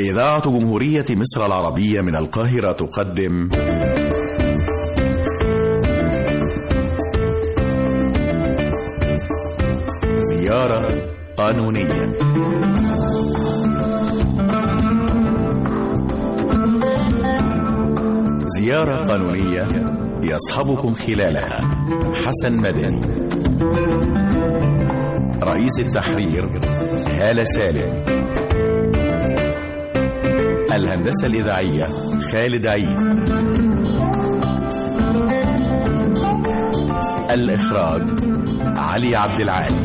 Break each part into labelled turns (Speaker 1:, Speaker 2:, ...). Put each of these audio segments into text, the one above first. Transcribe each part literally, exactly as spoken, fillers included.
Speaker 1: إذاعة جمهورية مصر العربية من القاهرة تقدم زيارة قانونية. زيارة قانونية يصحبكم خلالها حسن مدني. رئيس التحرير هالة سالم. الهندسة الإذاعية خالد عيد. الإخراج علي عبد العالي.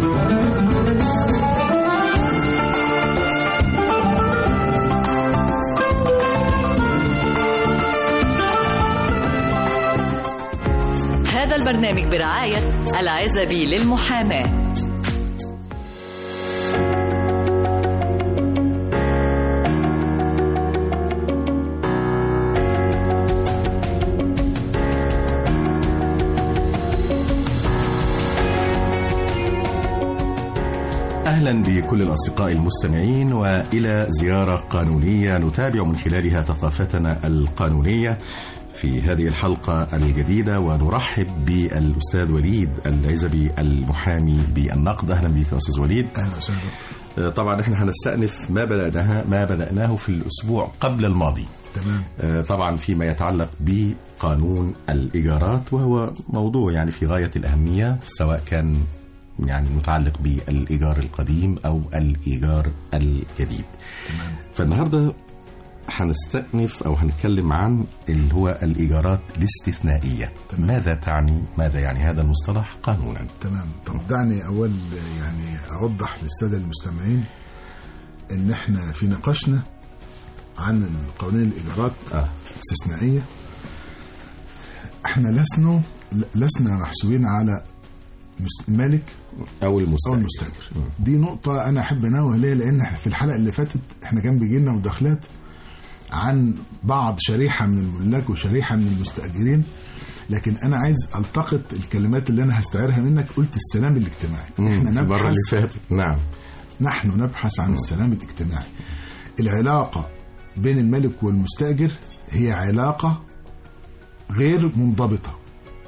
Speaker 2: هذا البرنامج برعاية العزبي للمحاماة.
Speaker 3: أهلا بكل الأصدقاء المستمعين وإلى زيارة قانونية نتابع من خلالها ثقافتنا القانونية في هذه الحلقة الجديدة، ونرحب بالأستاذ وليد العزبي المحامي بالنقد. أهلا بك أستاذ وليد.
Speaker 4: أهلا وسهلا.
Speaker 3: طبعا احنا هنستأنف ما بدأناه ما بدأناه في الأسبوع قبل الماضي.
Speaker 4: تمام.
Speaker 3: طبعا فيما يتعلق بقانون الإيجارات، وهو موضوع يعني في غاية الأهمية، سواء كان يعني متعلق بالإيجار القديم أو الإيجار الجديد.
Speaker 4: تمام.
Speaker 3: فالنهاردة هنستأنف أو هنتكلم عن اللي هو الإيجارات الاستثنائية.
Speaker 4: تمام.
Speaker 3: ماذا تعني ماذا يعني هذا المصطلح قانونا؟
Speaker 4: تمام. طب دعني أول يعني أوضح للسادة المستمعين إن إحنا في نقاشنا عن قوانين الإيجارات
Speaker 3: آه.
Speaker 4: الاستثنائية إحنا لسنا لسنا محسوبين على مالك
Speaker 3: أو المستأجر.
Speaker 4: أو المستأجر. دي نقطة أنا أحب أنوه ليه، لأن في الحلقة اللي فاتت إحنا كان بيجي لنا مداخلات عن بعض شريحة من الملاك وشريحة من المستأجرين، لكن أنا عايز ألتقط الكلمات اللي أنا هستعيرها منك. قلت السلام الاجتماعي.
Speaker 3: إحنا نبحث المرة اللي فاتت. نعم.
Speaker 4: نحن نبحث عن السلام الاجتماعي. العلاقة بين المالك والمستأجر هي علاقة غير منضبطة.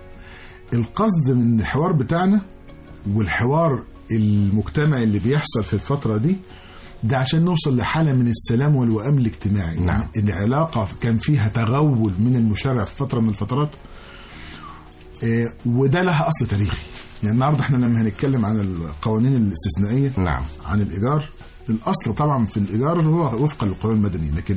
Speaker 4: القصد من الحوار بتاعنا والحوار المجتمعي اللي بيحصل في الفترة دي ده عشان نوصل لحالة من السلام والوئام الاجتماعي.
Speaker 3: نعم.
Speaker 4: يعني العلاقة كان فيها تغول من المشرع في فترة من الفترات، اه وده لها أصل تاريخي. يعني النهاردة احنا لما هنتكلم عن القوانين الاستثنائية.
Speaker 3: نعم.
Speaker 4: عن الإيجار، الأصل طبعا في الإيجار هو وفقا للقانون المدني، لكن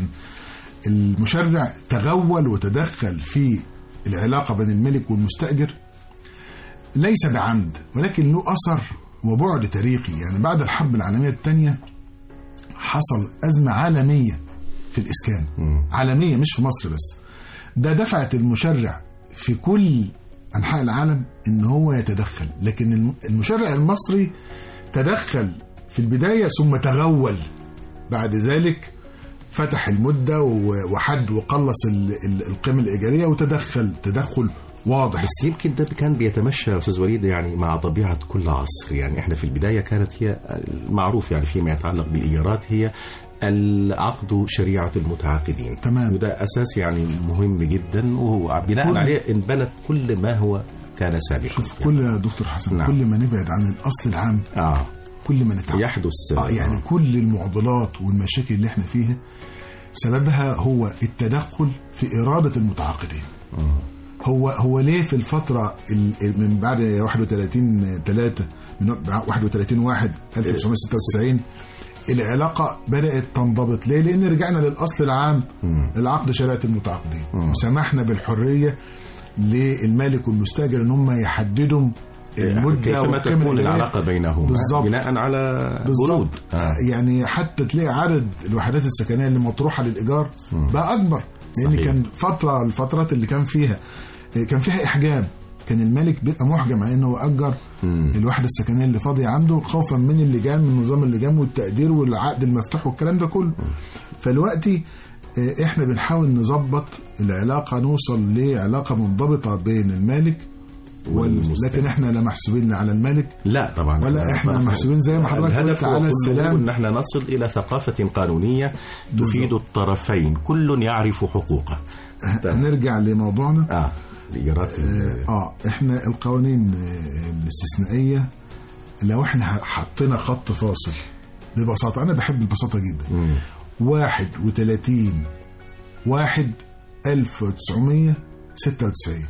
Speaker 4: المشرع تغول وتدخل في العلاقة بين الملك والمستأجر ليس بعمد، ولكن له أثر وبعد تاريخي. يعني بعد الحرب العالمية الثانية حصل أزمة عالمية في الإسكان. م. عالمية مش في مصر بس. ده دفعت المشرع في كل أنحاء العالم إن هو يتدخل، لكن المشرع المصري تدخل في البداية ثم تغول بعد ذلك، فتح المدة وحد وقلص القيمة الإيجارية وتدخل تدخل واضح.
Speaker 3: بس يمكن ده كان بيتمشى أستاذ وليد يعني مع طبيعة كل عصر. يعني احنا في البداية كانت هي المعروف يعني فيما يتعلق بالإيجارات هي العقد شريعة المتعاقدين.
Speaker 4: تمام.
Speaker 3: وده أساس يعني مهم جدا، وهو بناء عليه انبنت كل ما هو كان سابقا.
Speaker 4: شوف يعني. كل يا دكتور حسن. نعم. كل ما نبعد عن الأصل العام
Speaker 3: آه.
Speaker 4: كل ما نتعب
Speaker 3: يحدث
Speaker 4: آه يعني آه. كل المعضلات والمشاكل اللي احنا فيها سببها هو التدخل في إرادة المتعاقدين. آه. هو هو ليه في الفترة من بعد واحد وثلاثين ثلاثة من واحد وثلاثين واحد ألف وتسعمائة وستة وتسعين العلاقة بدأت تنضبط؟ ليه؟ لأن رجعنا للأصل العام العقد شريعة المتعاقدين، وسمحنا بالحرية للمالك والمستأجر ان هم يحددوا المدة
Speaker 3: كيفما تكون العلاقة بينهم بناء على بنود.
Speaker 4: آه. يعني حتى تلاقي عدد الوحدات السكنية اللي مطروحة للإيجار بقى أكبر، لأن صحيح. كان فترة الفترات اللي كان فيها كان فيها إحجام، كان الملك بيبقى محجم على انه اجر الوحده السكنيه اللي فاضيه عنده خوفا من اللجان، من نظام اللجان والتقدير والعقد المفتوح والكلام ده كله. فالوقتي احنا بنحاول نظبط العلاقه، نوصل لعلاقه منضبطه بين المالك لكن احنا لا محسوبين على الملك
Speaker 3: لا طبعا،
Speaker 4: ولا احنا محسوبين زي ما حضرتك قلت على السلام،
Speaker 3: ان احنا نصل الى ثقافة قانونية تفيد الطرفين، كل يعرف حقوقه.
Speaker 4: نرجع لموضوعنا.
Speaker 3: اه الإجراءات
Speaker 4: اه, آه احنا القوانين الاستثنائية لو احنا حطينا خط فاصل ببساطة، انا بحب البساطة جدا. مم. واحد وثلاثين واحد ألف وتسعمية ستة وتسعين،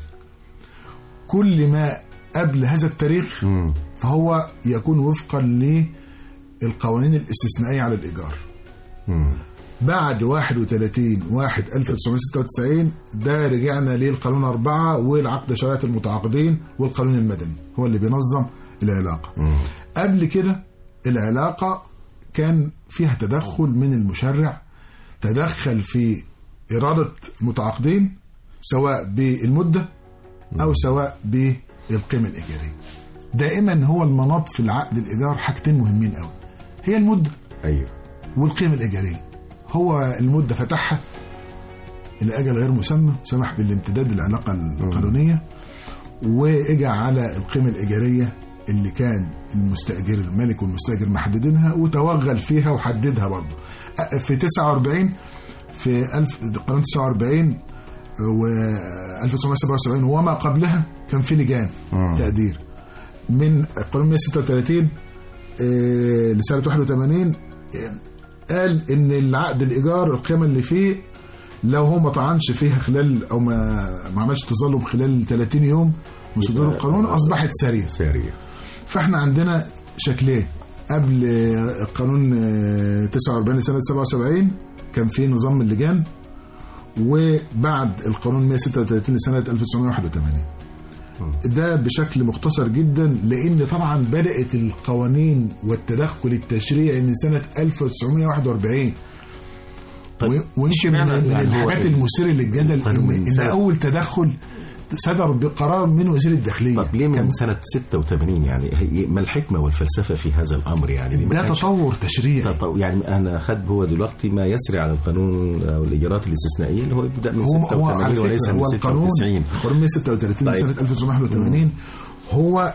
Speaker 4: كل ما قبل هذا التاريخ م. فهو يكون وفقا للقوانين الاستثنائية على الإيجار. م. بعد واحد وثلاثين واحد ألف وتسعمية ستة وتسعين ده رجعنا للقانون أربعة والعقد شرائع المتعاقدين والقانون المدني هو اللي بينظم العلاقة. م. قبل كده العلاقة كان فيها تدخل من المشرع، تدخل في إرادة المتعاقدين سواء بالمدة أو سواء بالقيمة الإيجارية. دائما هو المناط في العقد الإيجار حاجتين مهمين قوي، هي المدة
Speaker 3: أيوة
Speaker 4: والقيمة الإيجارية. هو المدة فتحها الأجل غير مسمى، سمح بالامتداد للعلاقة القانونية، وإجا على القيمة الإيجارية اللي كان المستأجر المالك والمستأجر محددينها وتوغل فيها وحددها برضه في تسعة وأربعين في ألف قانون تسعة وأربعين و ألف وتسعمية سبعة وسبعين وما قبلها كان في لجان مم. تقدير من قانون مية وستة وثلاثين آه لسنة واحد وثمانين آه قال ان العقد الايجار القيمه اللي فيه لو هو ما طعنش فيها خلال او ما ما عملش تظلم خلال ثلاثين يوم من صدور القانون اصبحت ساريه
Speaker 3: ساريه.
Speaker 4: فاحنا عندنا شكلين، قبل قانون تسعة وأربعين لسنه سبعة وسبعين كان في نظام اللجان، وبعد القانون مية وستة وثلاثين لسنه ألف وتسعمية واحد وثمانين. ده بشكل مختصر جدا، لان طبعا بدات القوانين والتدخل التشريعي من سنه ألف وتسعمية واحد وأربعين. طيب ويمكن من الحاجات المثيره للجدل ان اول تدخل صدر بقرار من وزير الداخليه.
Speaker 3: طب ليه من سنه ستة وثمانين؟ يعني ما الحكمه والفلسفه في هذا الامر؟ يعني
Speaker 4: ده تطور تشريعي.
Speaker 3: يعني انا خد هو دلوقتي ما يسري على القانون او الاجراءات الاستثنائيه اللي هو يبدا من ستة وثمانين وليس من ستة وتسعين.
Speaker 4: القانون مية وستة وثلاثين طيب. سنه ألف وتسعمية واحد وثمانين هو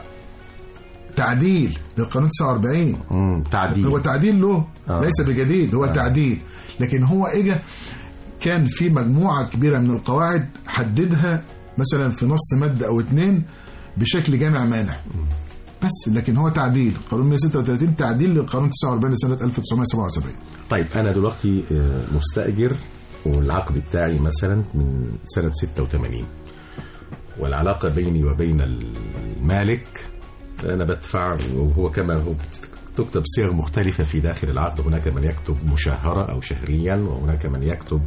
Speaker 4: تعديل للقانون تسعة وأربعين.
Speaker 3: امم تعديل،
Speaker 4: هو تعديل له آه. ليس بجديد، هو آه. تعديل، لكن هو اجى كان في مجموعه كبيره من القواعد حددها مثلا في نص مادة أو اتنين بشكل جامع مانع بس، لكن هو تعديل. قانون مية وستة وثلاثين تعديل للقانون تسعة وأربعين لسنة ألف وتسعمية سبعة وسبعين.
Speaker 3: طيب أنا دلوقتي مستأجر والعقد بتاعي مثلا من سنة ستة وثمانين، والعلاقة بيني وبين المالك أنا بدفع، وهو كما هو تكتب صيغ مختلفة في داخل العقد. هناك من يكتب مشهرة أو شهريا، وهناك من يكتب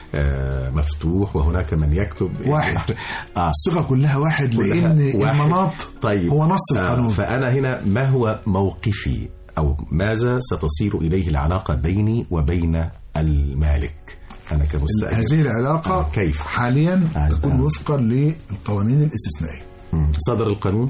Speaker 3: مفتوح، وهناك من يكتب
Speaker 4: واحد. آه. الصيغة كلها واحد لأن المناط
Speaker 3: طيب.
Speaker 4: هو نص القانون.
Speaker 3: آه. فأنا هنا ما هو موقفي أو ماذا ستصير إليه العلاقة بيني وبين المالك أنا كمستأجر؟
Speaker 4: هذه العلاقة آه.
Speaker 3: كيف
Speaker 4: حاليا آه. تكون وفقا للقوانين الاستثنائية.
Speaker 3: صدر القانون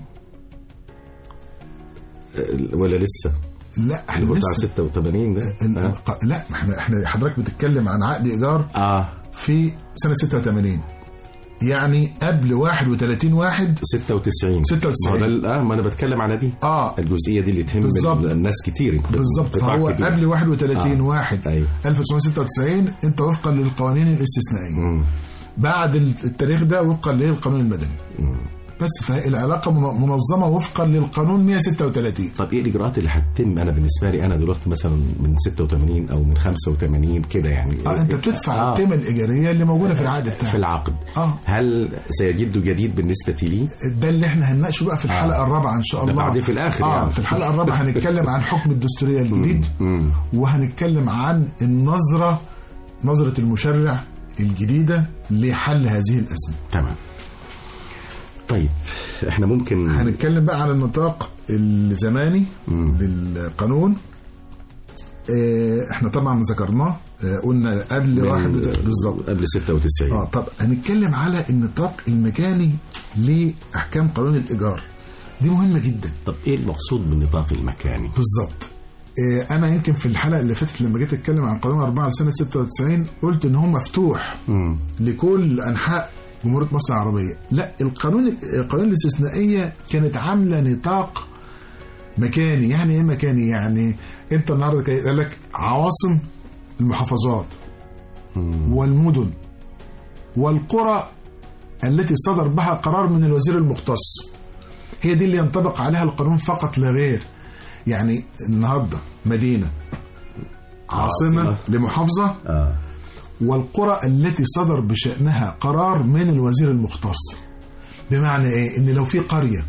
Speaker 3: ولا لسه؟
Speaker 4: لا
Speaker 3: احنا لسه ستة وثمانين ده
Speaker 4: آه. لا احنا احنا حضرتك بتتكلم عن عقد ايجار
Speaker 3: اه
Speaker 4: في سنه ستة وثمانين، يعني قبل واحد وثلاثين واحد
Speaker 3: ستة وتسعين.
Speaker 4: ستة وتسعين
Speaker 3: ما ده اه ما انا بتكلم على دي
Speaker 4: اه
Speaker 3: الجزئيه دي اللي تهم
Speaker 4: بالزبط.
Speaker 3: الناس كتير
Speaker 4: بالظبط. فهو قبل واحد وثلاثين
Speaker 3: آه.
Speaker 4: واحد
Speaker 3: أيوه.
Speaker 4: ألف وتسعمية ستة وتسعين انت وفقا للقوانين الاستثنائيه. مم. بعد التاريخ ده وفقا للقانون المدني. مم. بس فالعلاقه منظمه وفقا للقانون مية وستة وثلاثين.
Speaker 3: طب ايه الاجراءات اللي هتتم؟ انا بالنسبه لي انا دلوقتي مثلا من ستة وثمانين او من خمسة وثمانين كده يعني
Speaker 4: اه انت بتدفع آه. القيمه الايجاريه اللي موجوده في العقد بتاعك
Speaker 3: في العقد.
Speaker 4: اه
Speaker 3: هل سيجد جديد بالنسبه لي؟
Speaker 4: ده اللي احنا هنناقشه بقى في الحلقه آه. الرابعه ان شاء الله.
Speaker 3: بعدين في الاخر
Speaker 4: آه.
Speaker 3: يعني
Speaker 4: في الحلقه الرابعه هنتكلم عن حكم الدستوريه الجديد وهنتكلم عن النظره نظره المشرع الجديده لحل هذه الازمه.
Speaker 3: تمام. طيب احنا ممكن
Speaker 4: هنتكلم بقى عن النطاق الزماني مم. للقانون. اه احنا طبعا ذكرناه، اه قلنا قبل واحد بالظبط
Speaker 3: قبل ستة وتسعين.
Speaker 4: اه طب هنتكلم على النطاق المكاني لاحكام قانون الايجار، دي مهمه جدا.
Speaker 3: طب ايه المقصود بالنطاق المكاني
Speaker 4: بالظبط؟ اه انا يمكن في الحلقه اللي فاتت لما جيت اتكلم عن قانون أربعة لسنه ستة وتسعين قلت ان هو مفتوح مم. لكل انحاء جمهورية مصر العربية. لا، القانون القانون الاستثنائية كانت عاملة نطاق مكاني. يعني ايه مكاني؟ يعني انت النهارده قال لك عواصم المحافظات والمدن والقرى التي صدر بها قرار من الوزير المختص، هي دي اللي ينطبق عليها القانون فقط لا غير. يعني النهارده مدينة عاصمة, عاصمة. لمحافظة آه. والقرى التي صدر بشأنها قرار من الوزير المختص. بمعنى ايه؟ ان لو في قرية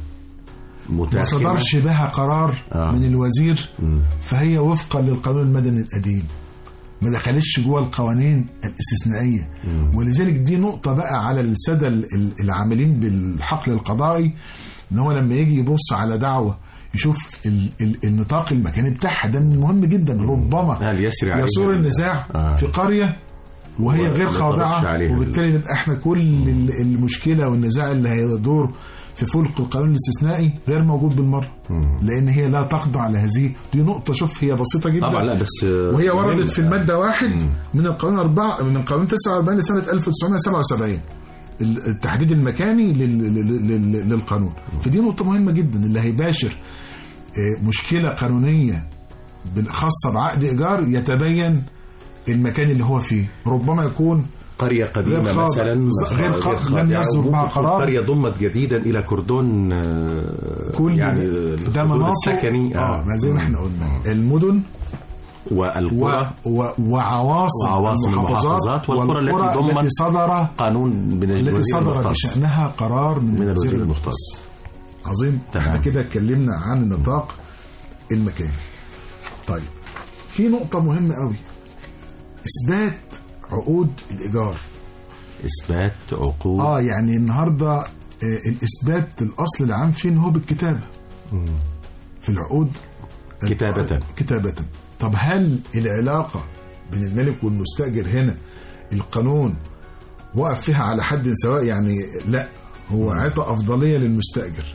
Speaker 4: ما صدرش بها قرار آه. من الوزير م. فهي وفقا للقانون المدني القديم ما دخلتش جوه القوانين الاستثنائية. م. ولذلك دي نقطة بقى على السادة العاملين بالحقل القضائي، ان هو لما يجي يبص على دعوة يشوف ال ال النطاق المكاني بتاعها. ده مهم جدا. ربما يصور النزاع آه. في قرية وهي غير خاضعة، وبالتالي نبقى احنا كل المشكلة والنزاع اللي هيدور في فلك القانون الاستثنائي غير موجود بالمرة، لان هي لا تخضع لهذه. دي نقطة شوف هي بسيطة جدا
Speaker 3: طبعا، لا بس
Speaker 4: وهي وردت في المادة واحد من القانون أربعة من القانون تسعة وأربعين لسنة ألف وتسعمائة وسبعة وسبعين التحديد المكاني للقانون. فدي نقطة مهمة جدا. اللي هيباشر مشكلة قانونية خاصة بعقد إيجار يتبين المكان اللي هو فيه. ربما يكون
Speaker 3: قرية قديمة مثلا
Speaker 4: غير قابل لم يصدر بها قرار،
Speaker 3: قرية ضمت جديدا إلى كردون
Speaker 4: كل
Speaker 3: يعني
Speaker 4: ده مناطق
Speaker 3: السكني
Speaker 4: اه ما زي ما احنا قلنا المدن
Speaker 3: والقرى
Speaker 4: و... و... وعواصم,
Speaker 3: وعواصم المحافظات والقرى التي ضمت
Speaker 4: صدر
Speaker 3: قانون من
Speaker 4: التي صدر بشأنها قرار من,
Speaker 3: من الوزير المختص.
Speaker 4: عظيم. احنا كده اتكلمنا عن النطاق المكاني. طيب في نقطة مهمة قوي، إثبات عقود الإيجار.
Speaker 3: إثبات عقود
Speaker 4: اه يعني النهاردة آه الإثبات الأصل العام فين هو بالكتابة مم. في العقود
Speaker 3: كتابة
Speaker 4: كتابة. طب هل العلاقة بين الملك والمستأجر هنا القانون وقف فيها على حد سواء؟ يعني لا، هو عطى أفضلية للمستأجر،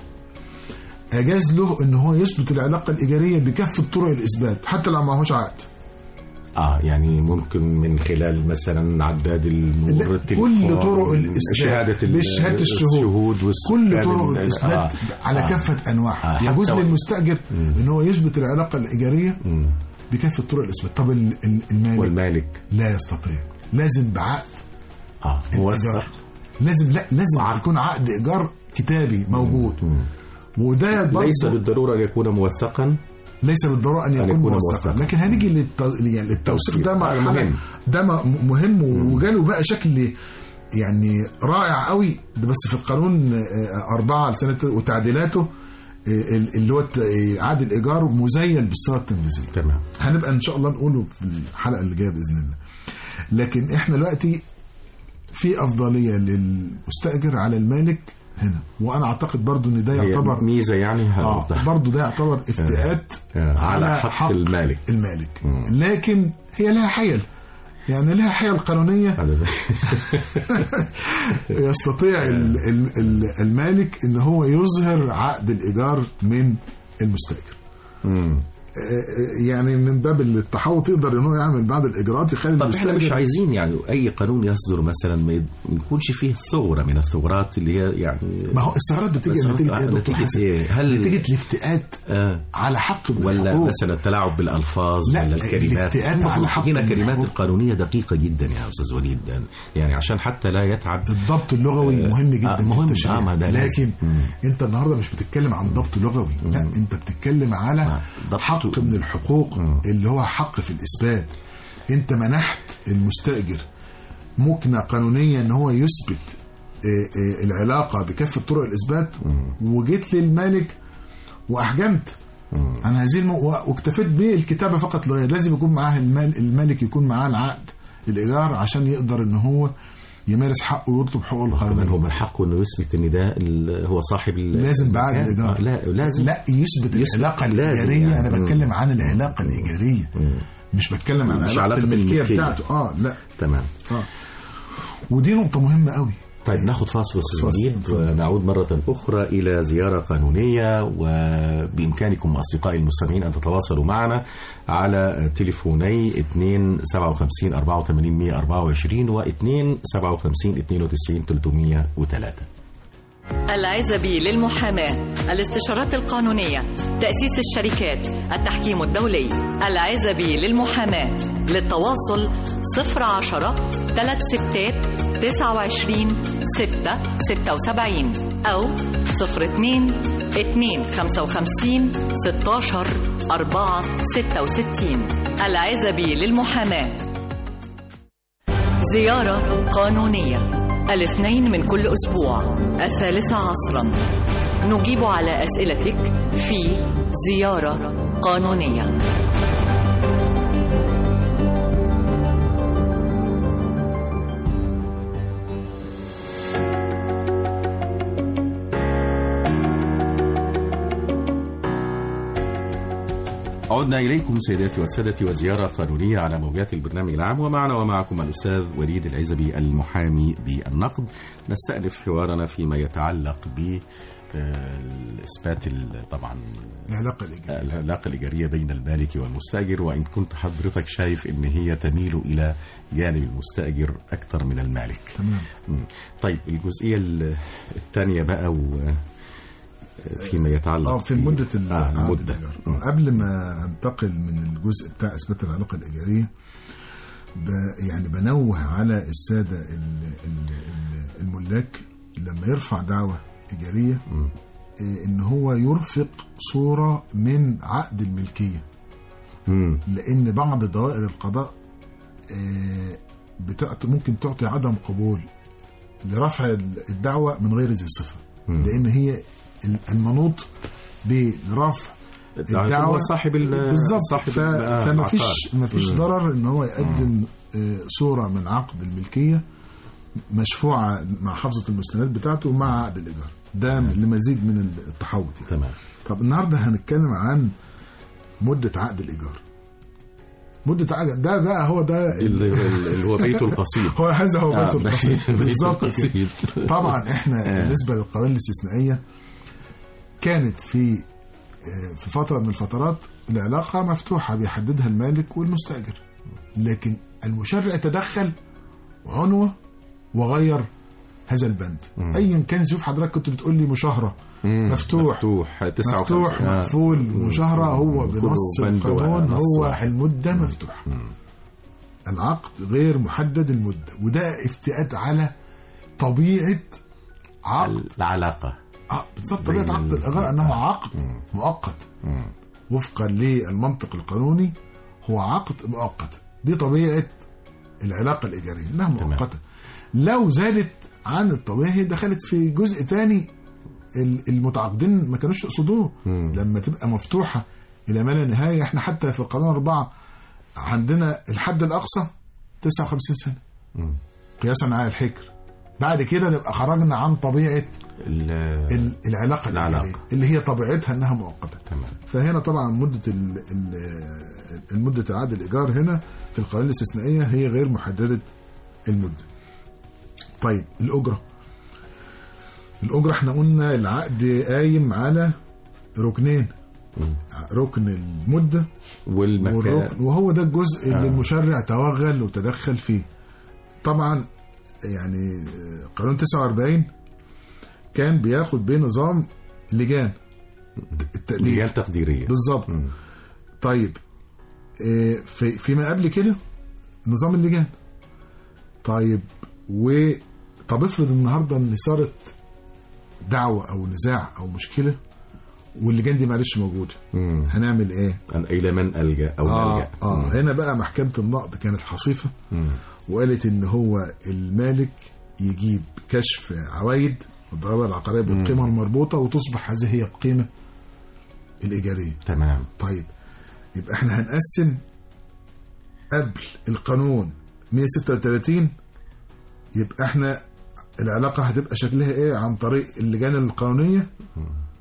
Speaker 4: أجاز له إن هو يثبت العلاقة الإيجارية بكافة طرق الإثبات حتى لو ما هوش عقد.
Speaker 3: اه يعني ممكن من خلال مثلا عداد الممر،
Speaker 4: كل طرق الإثبات بشهادة الشهود،
Speaker 3: كل
Speaker 4: طرق الإثبات آه على آه كافة أنواعها. آه يجوز للمستأجر إن هو يثبت العلاقة الإيجارية مم. بكافة طرق الإثبات. طب المالك
Speaker 3: والمالك لا
Speaker 4: يستطيع، لازم بعقد
Speaker 3: اه موثق،
Speaker 4: لازم لا لازم وعقد. يكون عقد إيجار كتابي موجود مم. وده
Speaker 3: ليس بالضرورة أن يكون موثقا،
Speaker 4: ليس بالضرورة أن يكون, يكون موثقا، لكن هنيجي للت... يعني للتوثيق. ده مهم ده مهم وجاله بقى شكل يعني رائع قوي ده، بس في القانون أربعة لسنة وتعديلاته اللي هو عقد الإيجار مزيل بالصيغة التنفيذية.
Speaker 3: تمام.
Speaker 4: هنبقى إن شاء الله نقوله في الحلقة اللي جاية بإذن الله. لكن إحنا دلوقتي في أفضلية للمستأجر على المالك هنا، وانا اعتقد برضو ان ده يعتبر
Speaker 3: ميزه يعني
Speaker 4: آه برضو ده يعتبر افتئات
Speaker 3: آه آه على حق, حق المالك
Speaker 4: المالك مم. لكن هي لها حيل، يعني لها حيل قانونيه يستطيع المالك ان هو يظهر عقد الايجار من المستاجر. مم. يعني من باب التحوط يقدر انه يعمل بعض الاجراءات يخلي.
Speaker 3: طب احنا مش عايزين يعني اي قانون يصدر مثلا ما يكونش فيه ثغره من الثغرات اللي هي يعني،
Speaker 4: ما هو الثغرات بتيجي نتيجه ايه؟ هل نتيجه الافتئات آه على حق
Speaker 3: ولا الحقوق. مثلا التلاعب بالالفاظ ولا الكلمات؟
Speaker 4: على حق
Speaker 3: الكلمات القانونيه دقيقه جدا يا استاذ وليد، يعني عشان حتى لا يتعب.
Speaker 4: الضبط اللغوي آه مهم جدا
Speaker 3: آه مهم آه
Speaker 4: لكن لازم. انت النهارده مش بتتكلم عن ضبط لغوي، لا انت بتتكلم على حق من الحقوق م. اللي هو حق في الإثبات. انت منحت المستأجر مكنة قانونية ان هو يثبت العلاقة بكافة طرق الإثبات م. وجيت للمالك وأحجمت عن هذه الم... واكتفيت بالكتابة فقط لا غير. لازم يكون معاه المال... المالك يكون معاه العقد الإيجار عشان يقدر ان هو يمارس حقه ويطلب حقوقه القانونية.
Speaker 3: هو من حقه انه يثبت ان ده هو صاحب
Speaker 4: لازم بعد الايجار.
Speaker 3: لا لازم
Speaker 4: لا يثبت, يثبت العلاقه الايجاريه. يعني. انا بتكلم عن العلاقه الايجاريه مش بتكلم عن علاقه الملكيه بتاعته. اه لا
Speaker 3: تمام.
Speaker 4: اه ودي نقطه مهمه قوي.
Speaker 3: طيب ناخد فاصل وليد ونعود مرة أخرى إلى زيارة قانونية. وبإمكانكم أصدقائي المستمعين أن تتواصلوا معنا على تليفوني اثنين سبعة وخمسين أربعة وثمانين مئة وأربعة وعشرين و اثنين سبعة وخمسين اثنين وتسعين ثلاثمئة وثلاثة.
Speaker 2: العزبي للمحاماة، الاستشارات القانونية، تأسيس الشركات، التحكيم الدولي. العزبي للمحاماة. للتواصل صفر عشرة ثلاث ستات تسعة وعشرين ستة ستة وسبعين أو صفر اثنين اثنين خمسة وخمسين ستاشر أربعة ستة وستين. العزبي للمحاماة. زيارة قانونية الاثنين من كل أسبوع الثالثة عصرا، نجيب على أسئلتك في زيارة قانونية.
Speaker 3: عدنا إليكم سيداتي وسادتي وزيارة قانونية على موجات البرنامج العام، ومعنا ومعكم الأستاذ وليد العزبي المحامي بالنقد. نستأنف حوارنا فيما يتعلق بالإثبات طبعا
Speaker 4: العلاقة الإيجارية
Speaker 3: العلاقة الإيجارية بين المالك والمستأجر، وإن كنت حضرتك شايف إن هي تميل إلى جانب المستأجر أكثر من المالك.
Speaker 4: تمام.
Speaker 3: طيب الجزئية الثانية بقى و فيما يتعلق
Speaker 4: اه في مدة
Speaker 3: آه المدة.
Speaker 4: قبل ما انتقل من الجزء بتاع إثبات العلاقة الإيجارية، يعني بنوه على السادة الملاك لما يرفع دعوة إيجارية م. إن هو يرفق صورة من عقد الملكية، م. لأن بعض دوائر القضاء ممكن تعطي عدم قبول لرفع الدعوة من غير ذي صفة، لأن هي المنوط برفع الدعوة
Speaker 3: صاحب
Speaker 4: بالظبط. فما فيش ما فيش ضرر ان هو يقدم صورة من عقد الملكية مشفوعة مع حفظة المستندات بتاعته مع عقد الإيجار، ده لمزيد من التحوط يعني.
Speaker 3: تمام.
Speaker 4: طب النهارده هنتكلم عن مدة عقد الإيجار. مدة عقد ده بقى هو ده
Speaker 3: اللي هو بيته القصير.
Speaker 4: هو هذا هو بيته
Speaker 3: آه
Speaker 4: القصير بالظبط. طبعا احنا بالنسبة للقوانين الاستثنائية كانت في في فترة من الفترات العلاقة مفتوحة بيحددها المالك والمستأجر، لكن المشرع تدخل عنوة وغير هذا البند ايا كان. شوف حضرتك كنت بتقول لي مشاهرة مفتوح
Speaker 3: مفتوح
Speaker 4: مفتوح مقفول مشاهرة، هو بنص القانون هو المدة مفتوح. العقد غير محدد المدة، وده افتئات على طبيعة عقد
Speaker 3: العلاقة.
Speaker 4: اه بالظبط، طبيعة عقد الإيجار أنه عقد مؤقت وفقا للمنطق القانوني، هو عقد مؤقت. دي طبيعة العلاقة الإيجارية إنها مؤقتة. لو زادت عن الطبيعي دخلت في جزء تاني المتعاقدين ما كانوش يقصدوه. لما تبقى مفتوحة إلى ما لا نهاية، احنا حتى في القانون أربعة عندنا الحد الأقصى تسعة وخمسين سنة قياسا على الحكر. بعد كده نبقى خرجنا عن طبيعة العلاقة الإيجارية اللي هي طبيعتها انها مؤقتة. فهنا طبعا مدة المدة عقد الإيجار هنا في القوانين الاستثنائية هي غير محددة المدة. طيب الأجرة الأجرة احنا قلنا العقد قايم على ركنين، ركن المدة والمكان، وهو ده الجزء اللي آه. المشرع توغل وتدخل فيه. طبعا يعني قانون تسعة وأربعين كان بياخد بنظام لجان التقدير،
Speaker 3: لجان تقديرية بالظبط.
Speaker 4: طيب في فيما قبل كده نظام اللجان. طيب و طب افرض النهارده ان صارت دعوة او نزاع او مشكلة واللجان دي معلش موجودة، مم. هنعمل ايه؟
Speaker 3: الى من ألجأ او
Speaker 4: آه
Speaker 3: نلجأ.
Speaker 4: اه هنا بقى محكمة النقض كانت حصيفة، مم. وقالت ان هو المالك يجيب كشف عوايد الضرائب العقارية بالقيمة المربوطة وتصبح هذه هي القيمة الإيجارية.
Speaker 3: تمام.
Speaker 4: طيب يبقى احنا هنقسم قبل القانون مئة وستة وثلاثين، يبقى احنا العلاقة هتبقى شكلها ايه عن طريق اللجان القانونية،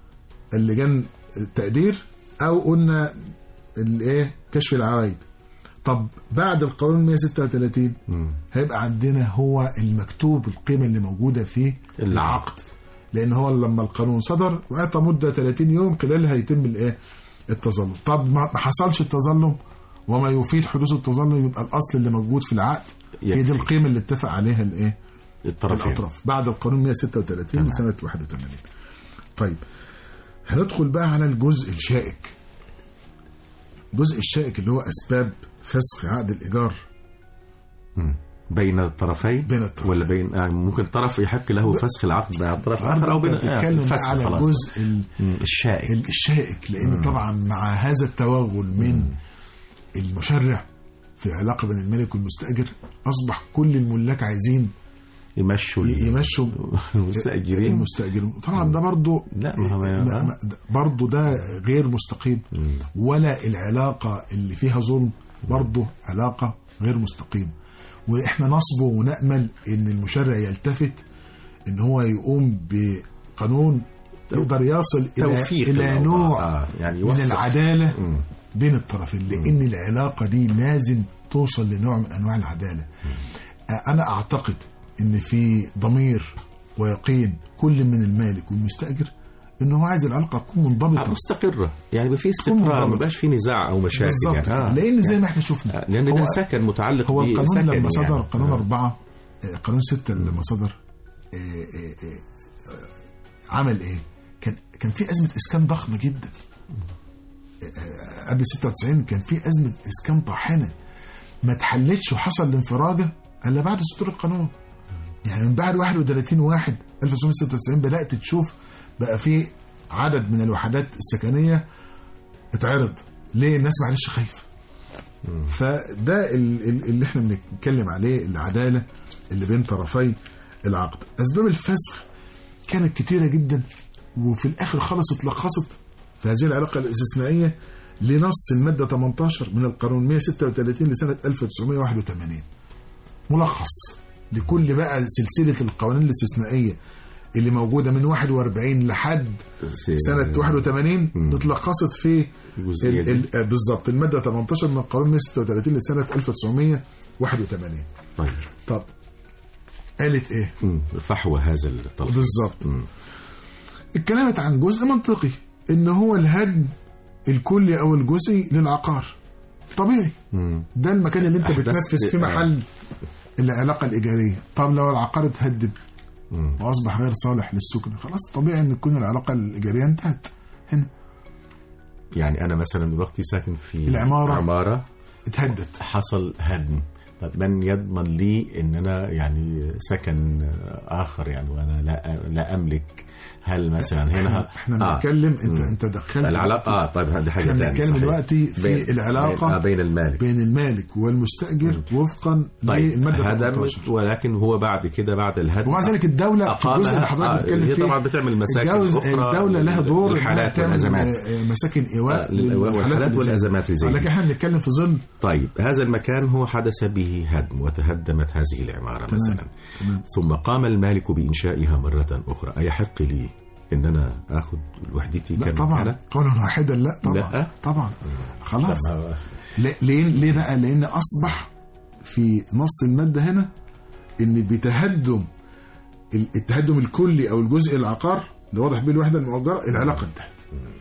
Speaker 4: اللجان التقدير، او قلنا الايه كشف العوايد. طب بعد القانون مية وستة وثلاثين
Speaker 3: مم.
Speaker 4: هيبقى عندنا هو المكتوب القيمة اللي موجودة في العقد، لأن هو لما القانون صدر وأعطى مدة ثلاثين يوم خلالها يتم الإيه التظلم. طب ما حصلش التظلم وما يفيد حدوث التظلم، يبقى الأصل اللي موجود في العقد هي دي القيمة اللي اتفق عليها الإيه الأطراف بعد القانون مية وستة وثلاثين لسنة واحد وثمانين. طيب هندخل بقى على الجزء الشائك. الجزء الشائك اللي هو أسباب فسخ عقد الإيجار
Speaker 3: بين الطرفين،
Speaker 4: بين الطرفين.
Speaker 3: ولا بين يعني ممكن طرف يحق له فسخ العقد مع طرف آخر، أو بين
Speaker 4: الفسخ على الجزء
Speaker 3: الشائك
Speaker 4: الشائك لأن مم. طبعا مع هذا التوغل من مم. المشرع في العلاقة بين المالك والمستأجر أصبح كل الملاك عايزين
Speaker 3: يمشوا
Speaker 4: يمشوا
Speaker 3: المستأجرين
Speaker 4: المستأجرين طبعا ده برضو
Speaker 3: لا
Speaker 4: برضو ده غير مستقيم، ولا العلاقة اللي فيها ظلم برضو علاقة غير مستقيم. واحنا نصبه ونأمل ان المشرع يلتفت ان هو يقوم بقانون يقدر يصل الى الى نوع آه. يعني من العدالة م. بين الطرفين، لان م. العلاقة دي لازم توصل لنوع من انواع العدالة. م. انا اعتقد ان في ضمير ويقين كل من المالك والمستأجر انه هو عايز العلاقه تكون منضبطه
Speaker 3: مستقره، يعني في استقرار ما يبقاش في نزاع او مشاكل
Speaker 4: يعني. آه. لان زي ما احنا شفنا
Speaker 3: آه. لان ده سكن متعلق
Speaker 4: هو القانون لما
Speaker 3: يعني.
Speaker 4: صدر قانون أربعة قانون ستة لما صدر آه آه آه عمل ايه؟ كان كان في ازمه اسكان ضخمه جدا. آه قبل ستة وتسعين كان في ازمه اسكان طاحنه ما اتحلتش وحصل الانفراجه الا بعد صدور القانون. يعني من بعد واحد وثلاثين واحد ألف وتسعمائة وستة وتسعين بدات تشوف بقى في عدد من الوحدات السكنية اتعرض. ليه؟ الناس معلش خايفة. فده اللي احنا بنتكلم عليه، العدالة اللي بين طرفي العقد. أسباب الفسخ كانت كتيرة جدا، وفي الآخر خلص اتلخصت في هذه العلاقة الاستثنائية لنص المادة ثمانية عشر من القانون مية وستة وثلاثين لسنة ألف وتسعمائة وواحد وثمانين. ملخص لكل بقى سلسلة القوانين الاستثنائية اللي موجودة من واحد وأربعين لحد سنة واحد وثمانين اتلخصت في بالضبط المادة ثمانية عشر من القانون مية وستة وثلاثين لسنة ألف وتسعمائة وواحد وثمانين.
Speaker 3: طيب
Speaker 4: طب قالت ايه؟
Speaker 3: فحوى هذا التلخيص
Speaker 4: بالضبط. اتكلمت عن جزء منطقي ان هو الهدم الكلي او الجزئي للعقار. طبيعي مم. ده المكان اللي انت بتنفذ فيه محل العلاقة الإيجارية. طب لو العقار اتهدم واصبح غير صالح للسكن، خلاص طبيعي ان تكون العلاقه الايجاريه انتهت هنا.
Speaker 3: يعني انا مثلا دلوقتي ساكن في
Speaker 4: العماره
Speaker 3: عماره
Speaker 4: اتهدت،
Speaker 3: حصل هدم، طب من يضمن لي ان انا يعني سكن اخر يعني وانا لا لا املك؟ هل مثلا هنا
Speaker 4: احنا بنتكلم آه. انت انت دخلت
Speaker 3: العلاقه اه طيب دي حاجه ثانيه.
Speaker 4: احنا بنتكلم دلوقتي في
Speaker 3: بين
Speaker 4: العلاقه
Speaker 3: بين, بين المالك
Speaker 4: بين المالك والمستاجر م. وفقا
Speaker 3: طيب
Speaker 4: للماده
Speaker 3: هدمت، ولكن هو بعد كده بعد الهدم
Speaker 4: ومع ذلك الدوله في الجزء اللي حضرتك
Speaker 3: آه
Speaker 4: بتتكلم فيه
Speaker 3: طبعا بتعمل مساكن اخرى.
Speaker 4: الدوله لها دور
Speaker 3: الحالات والازمات،
Speaker 4: مساكن ايواء
Speaker 3: والحالات والازمات اللي زي
Speaker 4: لكن احنا بنتكلم في ظل.
Speaker 3: طيب هذا المكان هو حدث به هدم وتهدمت هذه العماره مثلا، ثم قام المالك بانشائها مره اخرى، ايحق لي ان انا اخذ وحدتي كما
Speaker 4: طبعا قولا واحدا؟ لا طبعا لا. طبعا خلاص. ليه ليه بقى؟ لان اصبح في نص الماده هنا ان بتهدم التهدم الكلي او الجزء العقار اللي واضح بيه الوحده المؤجره العلاقه انتهت.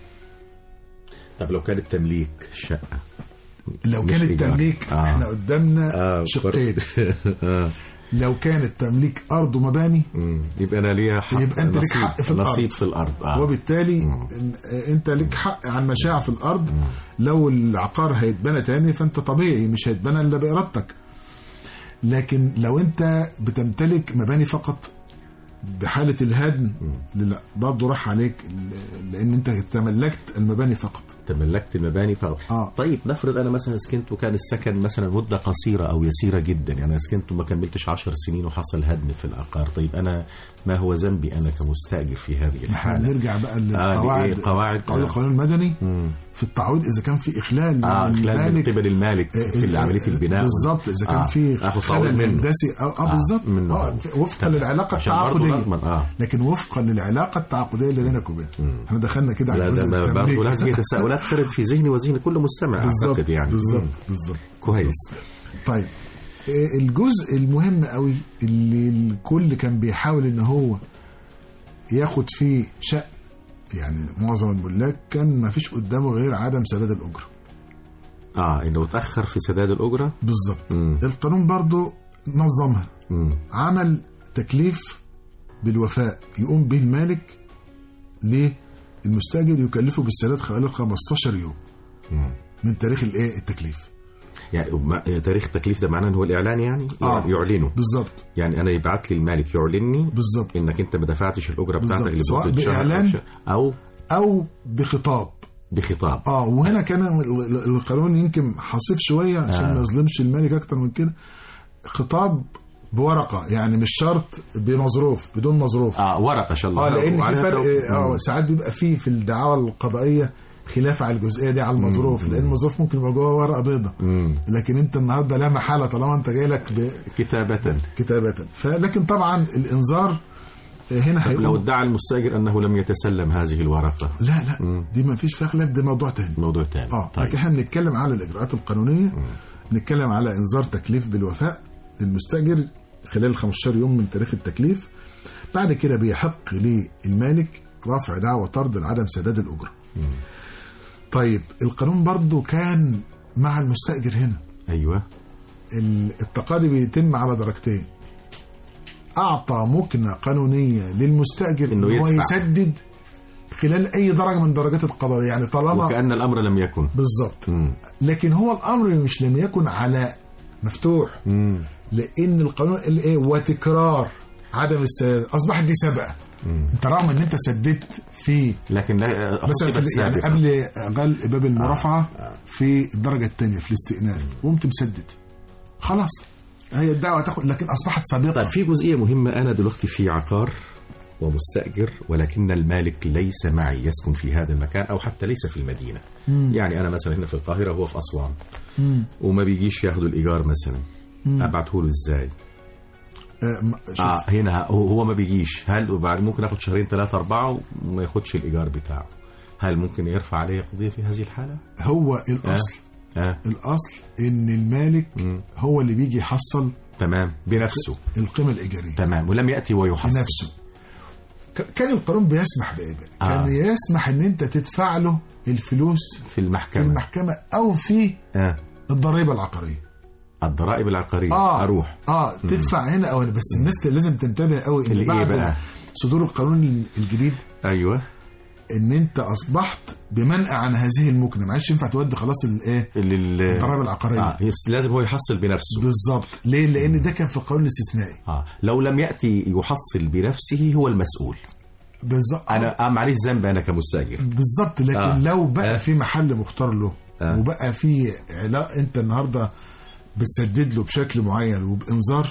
Speaker 3: طب لو كانت تمليك الشقه،
Speaker 4: لو كانت تمليك آه. احنا قدامنا آه. شقين آه. لو كانت تمليك ارض ومباني
Speaker 3: يبقى انا ليها حق،
Speaker 4: يبقى انت ليك حق في الارض،
Speaker 3: نصيب في الارض آه.
Speaker 4: وبالتالي مم. انت ليك حق عن مشاع في الارض. مم. لو العقار هيتبنى تاني فانت طبيعي مش هيتبنى الا بارادتك. لكن لو انت بتمتلك مباني فقط بحالة الهدم لا برضه راح عليك، لان انت تملكت المباني فقط
Speaker 3: تملكت المباني فقط
Speaker 4: آه.
Speaker 3: طيب نفرض انا مثلا سكنت وكان السكن مثلا مدة قصيرة او يسيرة جدا، يعني انا سكنت وما كملتش عشر سنين وحصل هدم في العقار، طيب انا ما هو ذنبي انا كمستأجر في هذه الحالة؟
Speaker 4: نرجع بقى للقواعد
Speaker 3: آه قواعد
Speaker 4: قواعد القانون المدني مم. في التعويض اذا كان في اخلال
Speaker 3: آه اخلال من قبل المالك في عملية البناء
Speaker 4: بالظبط، اذا كان آه. في
Speaker 3: خلل
Speaker 4: هندسي او اه بالظبط آه. وفقا للعلاقة التعاقدية التعاقدية
Speaker 3: آه.
Speaker 4: لكن وفقا للعلاقة التعاقدية اللي بينك وبين. احنا دخلنا كده على
Speaker 3: الجزء
Speaker 4: التمليك.
Speaker 3: برضه لازم تساؤلات ترد في ذهني وذهن كل مستمع أعتقد يعني.
Speaker 4: بالظبط بالظبط
Speaker 3: كويس.
Speaker 4: طيب الجزء المهم قوي اللي الكل كان بيحاول ان هو ياخد فيه شق، يعني معظم الملاك كان ما فيش قدامه غير عدم سداد الأجرة.
Speaker 3: اه انه تأخر في سداد الأجرة.
Speaker 4: بالظبط. القانون برضو نظمها، مم. عمل تكليف بالوفاء يقوم به المالك للمستأجر يكلفه بالسداد خلال خمستاشر يوم مم. من تاريخ الايه التكليف.
Speaker 3: يعني تاريخ التكليف ده معناه ان هو الاعلان يعني آه. يعلنه
Speaker 4: بالظبط.
Speaker 3: يعني انا يبعت لي المالك يعلني
Speaker 4: بالظبط
Speaker 3: انك انت ما دفعتش الاجره بتاعتك اللي
Speaker 4: سواء باعلان
Speaker 3: او
Speaker 4: او بخطاب.
Speaker 3: بخطاب
Speaker 4: اه وهنا كان القانون يمكن حصيف شويه عشان آه. ما يظلمش المالك اكتر من كده. خطاب بورقه، يعني مش شرط بمظروف، بدون مظروف.
Speaker 3: اه ورقه شاء الله.
Speaker 4: اه لان في فرق اه ساعات بيبقى فيه في الدعاوى القضائيه خلاف على الجزئيه دي على المظروف، لان المظروف ممكن يبقى جوه ورقه بيضاء، لكن انت النهارده لا محاله طالما انت جاي لك ب...
Speaker 3: كتابه
Speaker 4: كتابه فلكن طبعا الانذار هنا
Speaker 3: لو ادعى المستاجر انه لم يتسلم هذه الورقه.
Speaker 4: لا لا مم. دي ما فيش فيها خلاف، ده موضوع ثاني.
Speaker 3: موضوع ثاني.
Speaker 4: اه طيب. لكن احنا بنتكلم على الاجراءات القانونيه، بنتكلم على انذار تكليف بالوفاء للمستاجر خلال خمستاشر يوم من تاريخ التكليف. بعد كده بيحق للمالك رفع دعوى طرد لعدم سداد الاجره. مم. طيب القانون برضو كان مع المستأجر هنا.
Speaker 3: أيوة.
Speaker 4: التقاضي بيتم على درجتين. أعطى مكنة قانونية للمستأجر إنه هو يسدد خلال أي درجة من درجات القضاء، يعني طالما
Speaker 3: وكأن الأمر لم يكن.
Speaker 4: بالضبط. لكن هو الأمر مش لم يكن على مفتوح. مم. لأن القانون قال إيه وتكرار عدم السداد أصبحت دي سابقة. مم. انت رغم ان انت سددت في
Speaker 3: لكن لا
Speaker 4: مثلا يعني قبل غل باب المرافعه آه. آه. في الدرجه الثانيه في الاستئناف وقمت مسدد خلاص هي الدعوه تاخد، لكن اصبحت سابقه.
Speaker 3: طيب في جزئيه مهمه، انا دلوقتي في عقار ومستاجر ولكن المالك ليس معي، يسكن في هذا المكان او حتى ليس في المدينه. مم. يعني انا مثلا هنا في القاهره وهو في اسوان. مم. وما بيجيش ياخدوا الايجار مثلا. ابعته له ازاي؟ آه, آه هنا هو ما بيجيش، هل بعد ممكن اخد شهرين ثلاثة أربعة وما ياخدش الإيجار بتاعه، هل ممكن يرفع عليه قضية في هذه الحالة؟
Speaker 4: هو الأصل آه. آه. الأصل إن المالك م. هو اللي بيجي يحصل
Speaker 3: تمام بنفسه
Speaker 4: القيمة الإيجارية
Speaker 3: تمام، ولم يأتي ويحصل
Speaker 4: بنفسه. كان القانون بيسمح بإيه؟ آه. كان يسمح إن أنت تدفع له الفلوس
Speaker 3: في المحكمة
Speaker 4: في المحكمة أو في آه. الضريبة العقارية.
Speaker 3: الضرائب العقارية
Speaker 4: آه
Speaker 3: أروح
Speaker 4: آه مم. تدفع هنا أو هنا، بس الناس لازم تنتبه قوي إن بعد بقى؟ صدور القانون الجديد
Speaker 3: أيوة
Speaker 4: إن أنت أصبحت بمنع عن هذه المكنة، معلش ينفع تودي خلاص الإيه الضرائب العقارية.
Speaker 3: آه. لازم هو يحصل بنفسه.
Speaker 4: بالظبط. ليه؟ لأن ده كان في القانون الاستثنائي.
Speaker 3: آه. لو لم يأتي يحصل بنفسه هو المسؤول.
Speaker 4: بالظبط.
Speaker 3: أنا آه معليش ذنب أنا كمستأجر.
Speaker 4: بالظبط. لكن آه. لو بقى آه. في محل مختار له آه. وبقى في علاقة أنت النهاردة بتسدد له بشكل معين وبإنذار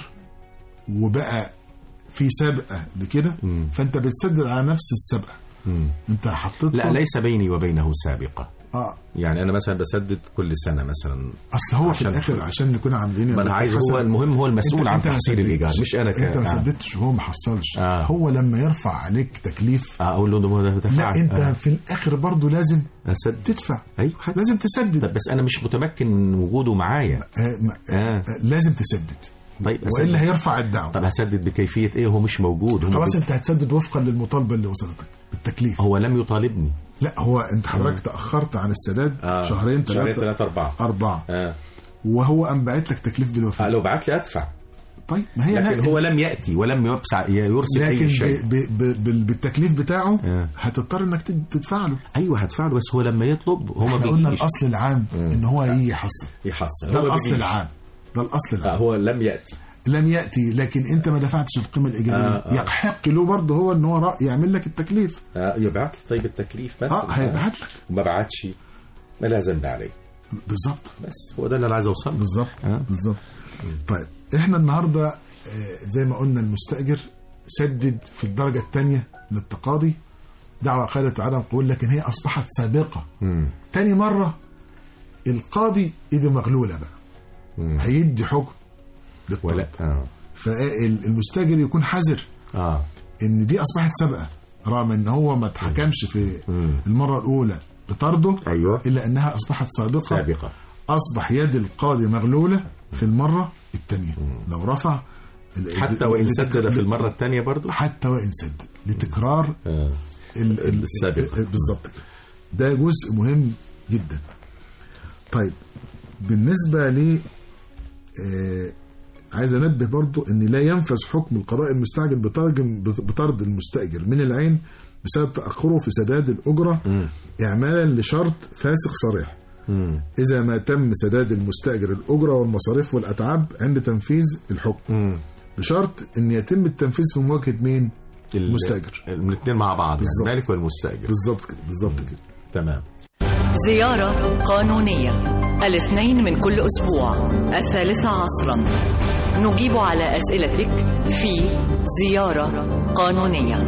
Speaker 4: وبقى في سابقة لكده، فأنت بتسدد على نفس السابقة. مم. أنت حطيت
Speaker 3: لا ليس بيني وبينه سابقة.
Speaker 4: آه.
Speaker 3: يعني أنا مثلا بسدد كل سنة مثلا.
Speaker 4: أصل هو في الآخر عشان نكون عاملين
Speaker 3: ما أنا عايز هو المهم هو المسؤول عن تحصيل الإيجار مش أنا. ك...
Speaker 4: أنت ما سددتش وهو ما حصلش. آه. هو لما يرفع عليك تكليف
Speaker 3: آه أقول له ده دفع.
Speaker 4: لا أنت
Speaker 3: آه.
Speaker 4: في الآخر برضو لازم
Speaker 3: أسدد.
Speaker 4: تدفع.
Speaker 3: أيوة
Speaker 4: لازم تسدد.
Speaker 3: بس أنا مش متمكن من وجوده معايا.
Speaker 4: آه. ما... آه. لازم تسدد.
Speaker 3: طيب
Speaker 4: وإلا هيرفع الدعوة.
Speaker 3: طب هسدد بكيفية إيه هو مش موجود؟
Speaker 4: خلاص أنت هتسدد وفقا للمطالبة اللي وصلتك بالتكليف.
Speaker 3: هو لم يطالبني.
Speaker 4: لا هو انت حضرتك تأخرت عن السداد آه. شهرين ثلاثة
Speaker 3: شهرين ثلاثة أربعة
Speaker 4: أربعة آه. وهو قام باعت لك تكليف بالوفاة.
Speaker 3: آه لو بعت لي أدفع.
Speaker 4: طيب ما هي
Speaker 3: لكن هو لم يأتي ولم يبسع يرسل أي شيء.
Speaker 4: لكن ب... ب... بالتكليف بتاعه آه. هتضطر إنك تدفع له.
Speaker 3: أيوة هدفع له، بس هو لما يطلب هو ما بيجيش.
Speaker 4: قلنا الأصل العام آه. إن هو يجي يحصل
Speaker 3: يحصل
Speaker 4: ده الأصل العام. ده الأصل العام.
Speaker 3: آه هو لم يأتي
Speaker 4: لم يأتي لكن أنت ما دفعتش القيمة الإيجارية. آه آه. يحق له برضه هو إن هو يعمل لك التكليف.
Speaker 3: آه يبعت لي طيب التكليف بس.
Speaker 4: آه هيبعت لك.
Speaker 3: وما بعتش ما لا ذنب عليه.
Speaker 4: بالظبط.
Speaker 3: بس هو ده اللي أنا عايز أوصل.
Speaker 4: بالظبط. آه. بالظبط. طيب إحنا النهاردة زي ما قلنا المستأجر سدد في الدرجة الثانية من التقاضي دعوة قالت عدم قبول، لكن هي أصبحت سابقة. مم. تاني مرة القاضي إيده مغلولة بقى. مم. هيدي حكم
Speaker 3: ولا آه.
Speaker 4: فالمستاجر يكون حذر.
Speaker 3: آه.
Speaker 4: ان دي اصبحت سابقه، رغم ان هو ما اتحكمش في المره الاولى بطرده،
Speaker 3: أيوة.
Speaker 4: الا انها اصبحت سابقه
Speaker 3: سابقة.
Speaker 4: اصبح يد القاضي مغلوله في المره الثانيه لو رفع،
Speaker 3: حتى وان سدد في المره الثانيه برضو،
Speaker 4: حتى وان سدد لتكرار
Speaker 3: آه. السابقه
Speaker 4: بالظبط كده. ده جزء مهم جدا. طيب بالنسبه ل آه عايز انبه برضو ان لا ينفذ حكم القضاء المستعجل بترجم بطرد المستاجر من العين بسبب تاخره في سداد الاجره م. اعمالا لشرط فاسق صريح م. اذا ما تم سداد المستاجر الاجره والمصاريف والاتعاب عند تنفيذ الحكم م. بشرط ان يتم التنفيذ في مواجهه مين؟ المستاجر.
Speaker 3: الاثنين مع بعض، يعني المالك والمستاجر.
Speaker 4: بالظبط كده بالظبط كده.
Speaker 3: تمام.
Speaker 2: زيارة قانونية الاثنين من كل أسبوع الثالثة عصرا، نجيب على أسئلتك في زيارة قانونية.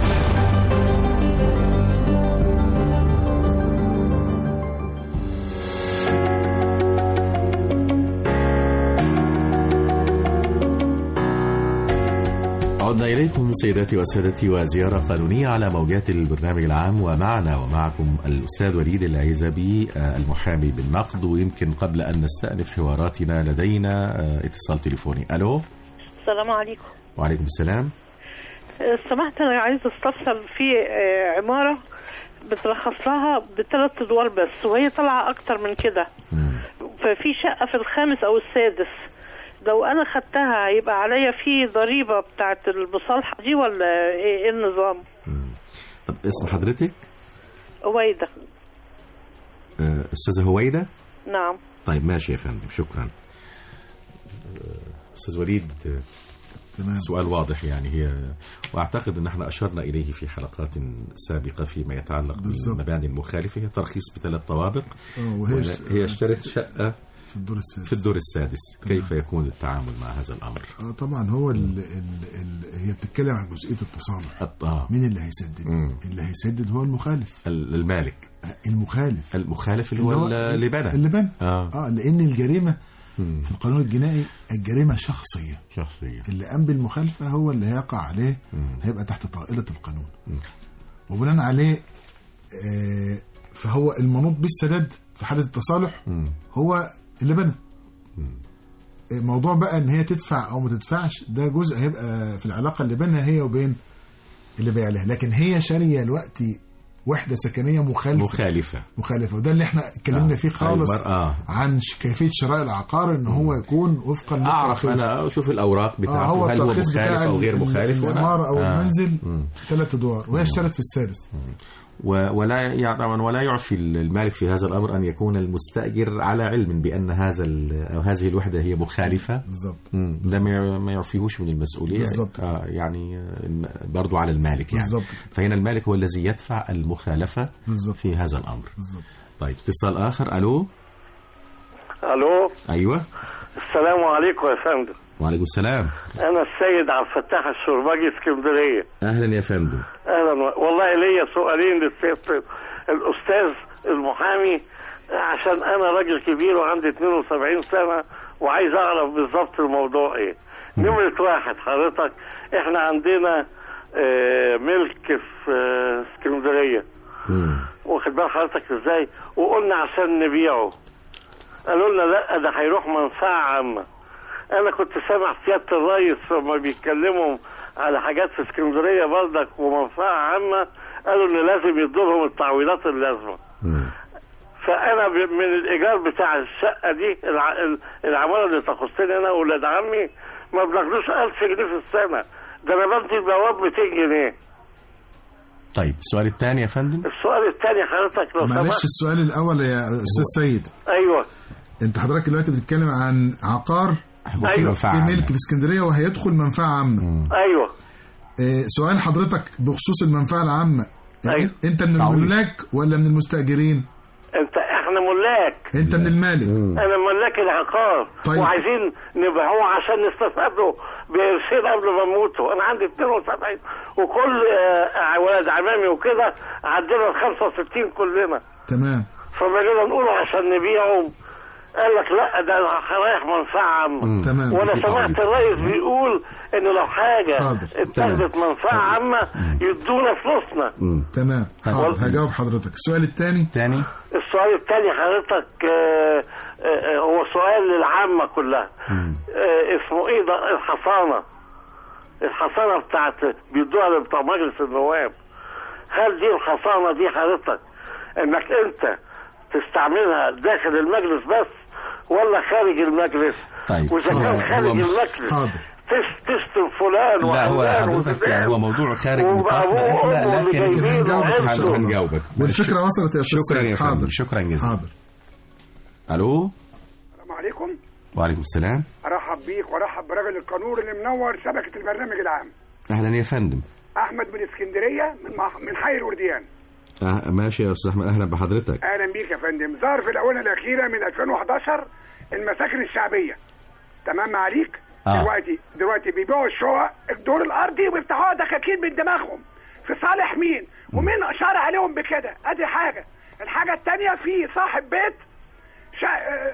Speaker 3: عدنا إليكم سيداتي وسادتي وزيارة قانونية على موجات البرنامج العام، ومعنا ومعكم الأستاذ وليد العزبي المحامي بالنقد. ويمكن قبل أن نستأنف حواراتنا لدينا اتصال تليفوني. ألو.
Speaker 5: السلام عليكم.
Speaker 3: وعليكم السلام.
Speaker 5: سمحت أنا عايز استفسر في عمارة بترخص لها بثلاث أدوار بس، وهي طالعة أكتر من كده، ففي شقة في الخامس أو السادس، لو انا خدتها هيبقى عليا في ضريبه بتاعه المصالحه دي ولا ايه النظام؟
Speaker 3: مم. طب اسم حضرتك؟
Speaker 5: هويدا.
Speaker 3: استاذه هويدا؟
Speaker 5: نعم.
Speaker 3: طيب ماشي يا فندم، شكرا. استاذ وليد، تمام. سؤال واضح يعني، هي واعتقد ان احنا اشرنا اليه في حلقات سابقه فيما يتعلق بالمباني المخالفه، هي ترخيص بثلاث طوابق، وهي هي اشترت شقه
Speaker 4: في الدور السادس.
Speaker 3: في الدور السادس. كيف يكون التعامل مع هذا الأمر؟
Speaker 4: آه طبعا هو ال ال ال هي بتتكلم عن جزئية التصالح.
Speaker 3: آه.
Speaker 4: مين اللي هيسدد؟ مم. اللي هيسدد هو المخالف،
Speaker 3: المالك.
Speaker 4: المخالف
Speaker 3: المخالف اللي هو اللي بنى
Speaker 4: اللي بنى
Speaker 3: آه.
Speaker 4: اه لأن الجريمة مم. في القانون الجنائي الجريمة شخصية
Speaker 3: شخصية
Speaker 4: اللي قام بالمخالفة هو اللي هيقع عليه، مم. هيبقى تحت طائلة القانون، مم. وبناء عليه آه فهو المنوط بالسداد في حالة التصالح مم. هو اللي بنى. موضوع بقى ان هي تدفع او ما تدفعش ده جزء هيبقى في العلاقه اللي بينها هي وبين اللي بايع لها، لكن هي شاريه دلوقتي وحده سكنيه مخالفه
Speaker 3: مخالفه
Speaker 4: مخالفه وده اللي احنا اتكلمنا آه. فيه خالص آه. عن كيفيه شراء العقار، ان هو يكون وفقا
Speaker 3: اعرف انا اشوف الاوراق بتاعته، آه هو هل هو مخالف او غير مخالف،
Speaker 4: العماره او آه. المنزل ثلاث ادوار وهي اشترت في السادس.
Speaker 3: ولا يعني ولا يعفي المالك في هذا الامر ان يكون المستاجر على علم بان هذا او هذه الوحده هي مخالفه.
Speaker 4: بالضبط.
Speaker 3: ده ما يعفيهوش من المسؤوليه.
Speaker 4: بالضبط.
Speaker 3: آه يعني برضو على المالك يعني.
Speaker 4: بالضبط.
Speaker 3: فهنا المالك هو الذي يدفع المخالفه.
Speaker 4: بالضبط.
Speaker 3: في هذا الامر.
Speaker 4: بالضبط.
Speaker 3: طيب اتصال اخر. الو.
Speaker 6: الو.
Speaker 3: ايوه.
Speaker 6: السلام عليكم يا فندم.
Speaker 3: وعليكم السلام.
Speaker 6: انا السيد عبد الفتاح الشرباجي، اسكندريه.
Speaker 3: اهلا يا فندم.
Speaker 6: اهلا والله. ليا سؤالين للسيد الاستاذ المحامي، عشان انا راجل كبير وعندي اثنين وسبعين سنه وعايز اعرف بالظبط الموضوع ايه. نمره واحد، حضرتك احنا عندنا ملك في اسكندريه، واخد بال حضرتك ازاي، وقلنا عشان نبيعه قالوا لنا لا ده هيروح منفعه عامه. انا كنت سامع سياده الرئيس لما بيتكلموا على حاجات في اسكندريه برضك ومنفعه عامه، قالوا ان لازم يدوا لهم التعويضات اللازمه. فانا من الايجار بتاع الشقه دي العماره اللي تخصني انا واولاد عمي ما بناخدوش ألف جنيه في السنه، ده انا بدي البواب مئتين جنيه.
Speaker 3: طيب السؤال الثاني يا فندم.
Speaker 6: السؤال الثاني حضرتك لو سمحت.
Speaker 4: معلش السؤال الاول يا استاذ سيد.
Speaker 6: ايوه.
Speaker 4: انت حضرتك دلوقتي بتتكلم عن عقار
Speaker 3: أيوة.
Speaker 4: في ملك في اسكندريه وهيدخل منفعه عامه.
Speaker 6: ايوه.
Speaker 4: إيه سؤال حضرتك بخصوص المنفعه العامه،
Speaker 6: أيوة.
Speaker 4: انت من الملاك ولا من المستاجرين؟
Speaker 6: انت احنا ملاك.
Speaker 4: انت من المالك.
Speaker 6: مم. انا ملاك العقار. طيب. وعايزين نبيعوه عشان نستفادوا بقرشين قبل ما نموتوا. انا عندي اثنين وسبعين وكل آه ولاد عمامي وكده عدينا ال خمسة وستين كلنا.
Speaker 4: تمام.
Speaker 6: فبقينا نقولوا عشان نبيعه قال لك لا ده انا رايح منفعه عامه.
Speaker 4: تمام.
Speaker 6: وانا سمعت الرئيس بيقول انه لو حاجه اتخذت منفعه عامه يدونا فلوسنا.
Speaker 4: تمام. حاضر هجاوب حضرتك. السؤال الثاني
Speaker 3: تاني
Speaker 6: السؤال الثاني حضرتك آه آه هو سؤال للعامه كلها. آه اسمه ايه ده الحصانه الحصانه بتاعت بيدوها بتاع مجلس النواب. هل دي الحصانه دي حضرتك انك انت تستعملها داخل المجلس بس ولا خارج المجلس؟
Speaker 3: طيب
Speaker 6: واذا كان خارج المجلس
Speaker 4: حاضر
Speaker 6: تشتم فلان
Speaker 3: لا هو حضرتك يعني هو موضوع خارج نطاقنا احنا لكن هنجاوبك.
Speaker 4: والفكره وصلت يا استاذ.
Speaker 3: شكرا يا فندم. شكرا جزيلا.
Speaker 4: حاضر.
Speaker 7: الو السلام عليكم.
Speaker 3: وعليكم السلام.
Speaker 7: ارحب بيك وارحب برجل القانون اللي منور شبكه البرنامج العام.
Speaker 3: اهلا يا فندم.
Speaker 7: احمد من اسكندريه من مح... من حي الورديان.
Speaker 3: آه ماشي يا استاذ احمد اهلا بحضرتك.
Speaker 7: اهلا بيك يا فندم. ظهر في الاونه الاخيره من ألفين وحداشر المساكن الشعبيه تمام عليك. آه. دلوقتي دلوقتي بيبيعوا الشقق الدور الارضي وبيفتحوها دكاكين من دماغهم في صالح مين ومين اشار عليهم بكده. ادي حاجه. الحاجه الثانيه في صاحب بيت شا...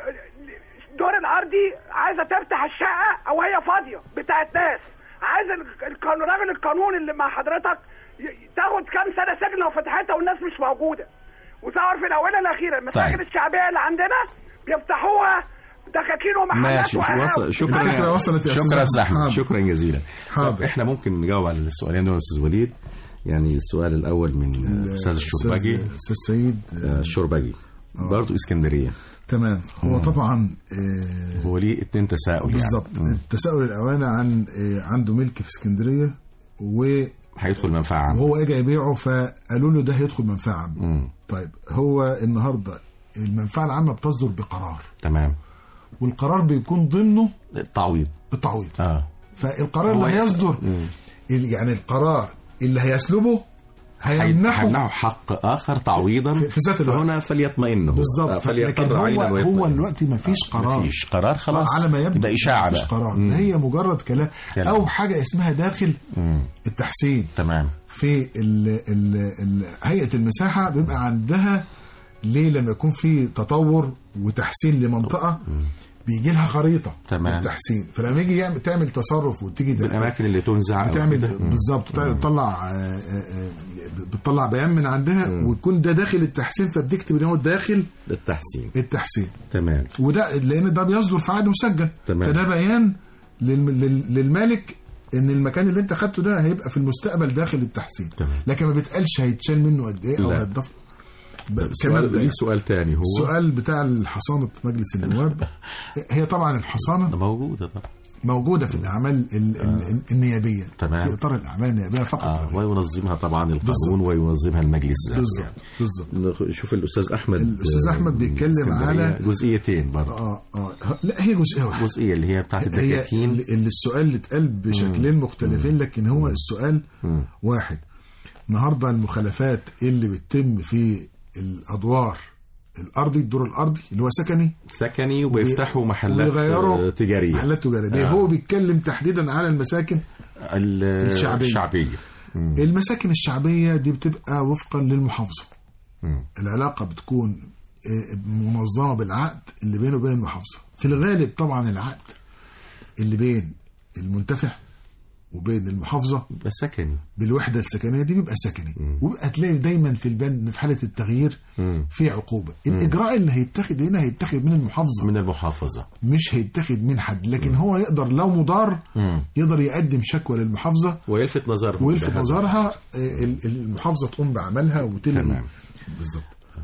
Speaker 7: دور الارضي عايزه تفتح الشقه او هي فاضيه بتاعت ناس. عايز القانون راجل القانون اللي مع حضرتك تاخد كام سنه سجن لو فتحتها والناس مش موجوده. وظهر في الاونه الاخيره المساكن طيب. الشعبيه اللي عندنا بيفتحوها دكاكين ومحلات.
Speaker 3: ماشي وصل. شكرا
Speaker 4: الفكره وصلت يا
Speaker 3: شكرا استاذ احمد. شكرا جزيلا.
Speaker 4: طب
Speaker 3: احنا ممكن نجاوب على السؤالين دول يا استاذ وليد. يعني السؤال الاول من الاستاذ الشربجي.
Speaker 4: استاذ سعيد
Speaker 3: الشربجي برضه اسكندريه.
Speaker 4: تمام. هو مم. طبعا آه
Speaker 3: هو ليه اتنين تساؤل
Speaker 4: بالظبط يعني. التساؤل الاولاني عن آه عنده ملك في اسكندريه و
Speaker 3: هيدخل منفعه عامه
Speaker 4: وهو اجى يبيعه فقالوا له ده هيدخل منفعه عامه. طيب هو النهارده المنفعه العامه بتصدر بقرار.
Speaker 3: تمام.
Speaker 4: والقرار بيكون ضمنه
Speaker 3: التعويض.
Speaker 4: التعويض.
Speaker 3: اه
Speaker 4: فالقرار اللي هيصدر يعني القرار اللي هيسلبه هيمنحه
Speaker 3: هيمنحه حق اخر تعويضا
Speaker 4: في ذات الوقت.
Speaker 3: فهنا فليطمئنه
Speaker 4: بالظبط.
Speaker 3: فليضطر عينا
Speaker 4: ويطمئن. هو دلوقتي ما فيش قرار.
Speaker 3: ما فيش قرار خلاص
Speaker 4: على ما يبدو
Speaker 3: يبقى اشاعه
Speaker 4: بقى. قرار. هي مجرد كلام او حاجه اسمها داخل مم. التحسين.
Speaker 3: تمام.
Speaker 4: في ال ال ال هيئه المساحه بيبقى عندها ليه لما يكون في تطور وتحسين لمنطقه بيجي لها خريطه التحسين. فلما يجي يعمل تعمل تصرف وتيجي
Speaker 3: الاماكن اللي تنزع
Speaker 4: بتعمل بالظبط تطلع بتطلع بيان من عندها مم. ويكون ده داخل التحسين فبتكتب ان هو داخل
Speaker 3: التحسين
Speaker 4: التحسين.
Speaker 3: تمام.
Speaker 4: وده لان ده بيصدر في عقد مسجل.
Speaker 3: تمام.
Speaker 4: فده بيان للمالك ان المكان اللي انت خدته ده هيبقى في المستقبل داخل التحسين.
Speaker 3: تمام.
Speaker 4: لكن ما بيتقالش هيتشال منه قد ايه او هيتضاف.
Speaker 3: كمان ليه سؤال تاني هو
Speaker 4: السؤال بتاع الحصانة مجلس النواب. هي طبعا الحصانة
Speaker 3: موجودة طبعا
Speaker 4: موجودة في الأعمال آه. النيابية.
Speaker 3: تمام.
Speaker 4: في إطار الأعمال النيابية فقط.
Speaker 3: آه. وينظمها طبعا القانون بالزبط. وينظمها المجلس.
Speaker 4: بالظبط بالظبط.
Speaker 3: شوف الأستاذ أحمد
Speaker 4: الأستاذ أحمد بيتكلم على
Speaker 3: جزئيتين برضه.
Speaker 4: آه آه لا هي جزئية واحدة.
Speaker 3: جزئية اللي هي بتاعت الدكاكين.
Speaker 4: اللي السؤال اللي اتقال بشكلين مم. مختلفين لكن هو مم. السؤال مم. واحد. النهارده المخالفات اللي بتتم في الادوار الارضي الدور الارضي اللي هو سكني
Speaker 3: سكني وبيفتحوا محلات تجاريه
Speaker 4: محلات تجاريه آه. هو بيتكلم تحديدا على المساكن الشعبيه
Speaker 3: الشعبيه.
Speaker 4: المساكن الشعبيه دي بتبقى وفقا للمحافظه. مم. العلاقه بتكون منظمه بالعقد اللي بينه وبين المحافظه. في الغالب طبعا العقد اللي بين المنتفع وبين المحافظة
Speaker 3: سكني
Speaker 4: بالوحدة السكنية دي بيبقى سكني. وبقى تلاقي دايما في البند في حالة التغيير مم. في عقوبة. مم. الإجراء اللي هيتخذ هنا هيتخذ من المحافظة
Speaker 3: من المحافظة
Speaker 4: مش هيتخذ من حد. لكن مم. هو يقدر لو مضار مم. يقدر يقدم شكوى للمحافظة
Speaker 3: ويلفت نظرها
Speaker 4: ويلفت نظرها المحافظة تقوم بعملها وتلغي.
Speaker 3: تمام
Speaker 4: بالظبط.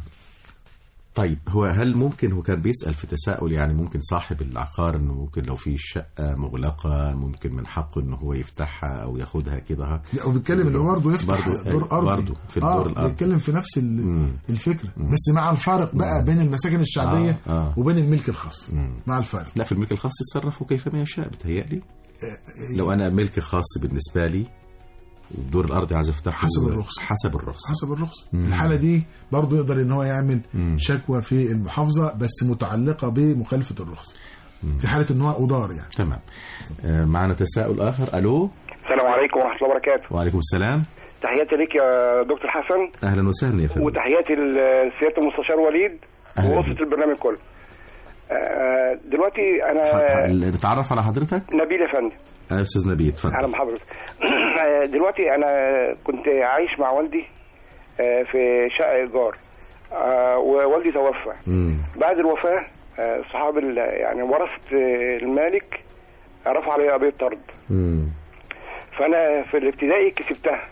Speaker 3: طيب هو هل ممكن هو كان بيسأل في تساؤل يعني ممكن صاحب العقار انه ممكن لو في شقة مغلقة ممكن من حقه انه هو يفتحها او ياخدها كده.
Speaker 4: لا وبيتكلم انه برضه يفتح
Speaker 3: برضو
Speaker 4: دور ارضي
Speaker 3: برضه في الدور
Speaker 4: آه
Speaker 3: الارضي.
Speaker 4: بيتكلم في نفس الفكرة مم. بس مع الفارق بقى مم. بين المساكن الشعبية آه. آه. وبين الملك الخاص. مم. مع الفارق.
Speaker 3: لا في الملك الخاص يتصرفوا كيفما يشاء بتهيألي. آه. لو انا ملك خاص بالنسبة لي والدور الارضي عايز افتحه
Speaker 4: حسب الرخص
Speaker 3: حسب الرخص
Speaker 4: حسب الرخص. الحاله دي برضه يقدر ان هو يعمل مم. شكوى في المحافظه بس متعلقه بمخالفه الرخص مم. في حاله ان هو ادار يعني.
Speaker 3: تمام. آه معنا تساؤل اخر. الو
Speaker 8: السلام عليكم ورحمه الله وبركاته.
Speaker 3: وعليكم السلام.
Speaker 8: تحياتي ليك يا دكتور حسن.
Speaker 3: اهلا وسهلا يا فندم.
Speaker 8: وتحياتي لسياده المستشار وليد وقصه البرنامج كله. آه دلوقتي انا
Speaker 3: نتعرف على حضرتك.
Speaker 8: نبيل يا فندم.
Speaker 3: اهلا استاذ نبيل، اتفضل.
Speaker 8: اهلا بحضرتك. دلوقتي انا كنت عايش مع والدي في شقه ايجار، ووالدي توفى.
Speaker 3: مم.
Speaker 8: بعد الوفاه صحاب يعني ورثه المالك رفعوا علي قضيه طرد.
Speaker 3: مم.
Speaker 8: فانا في الابتدائي كسبتها،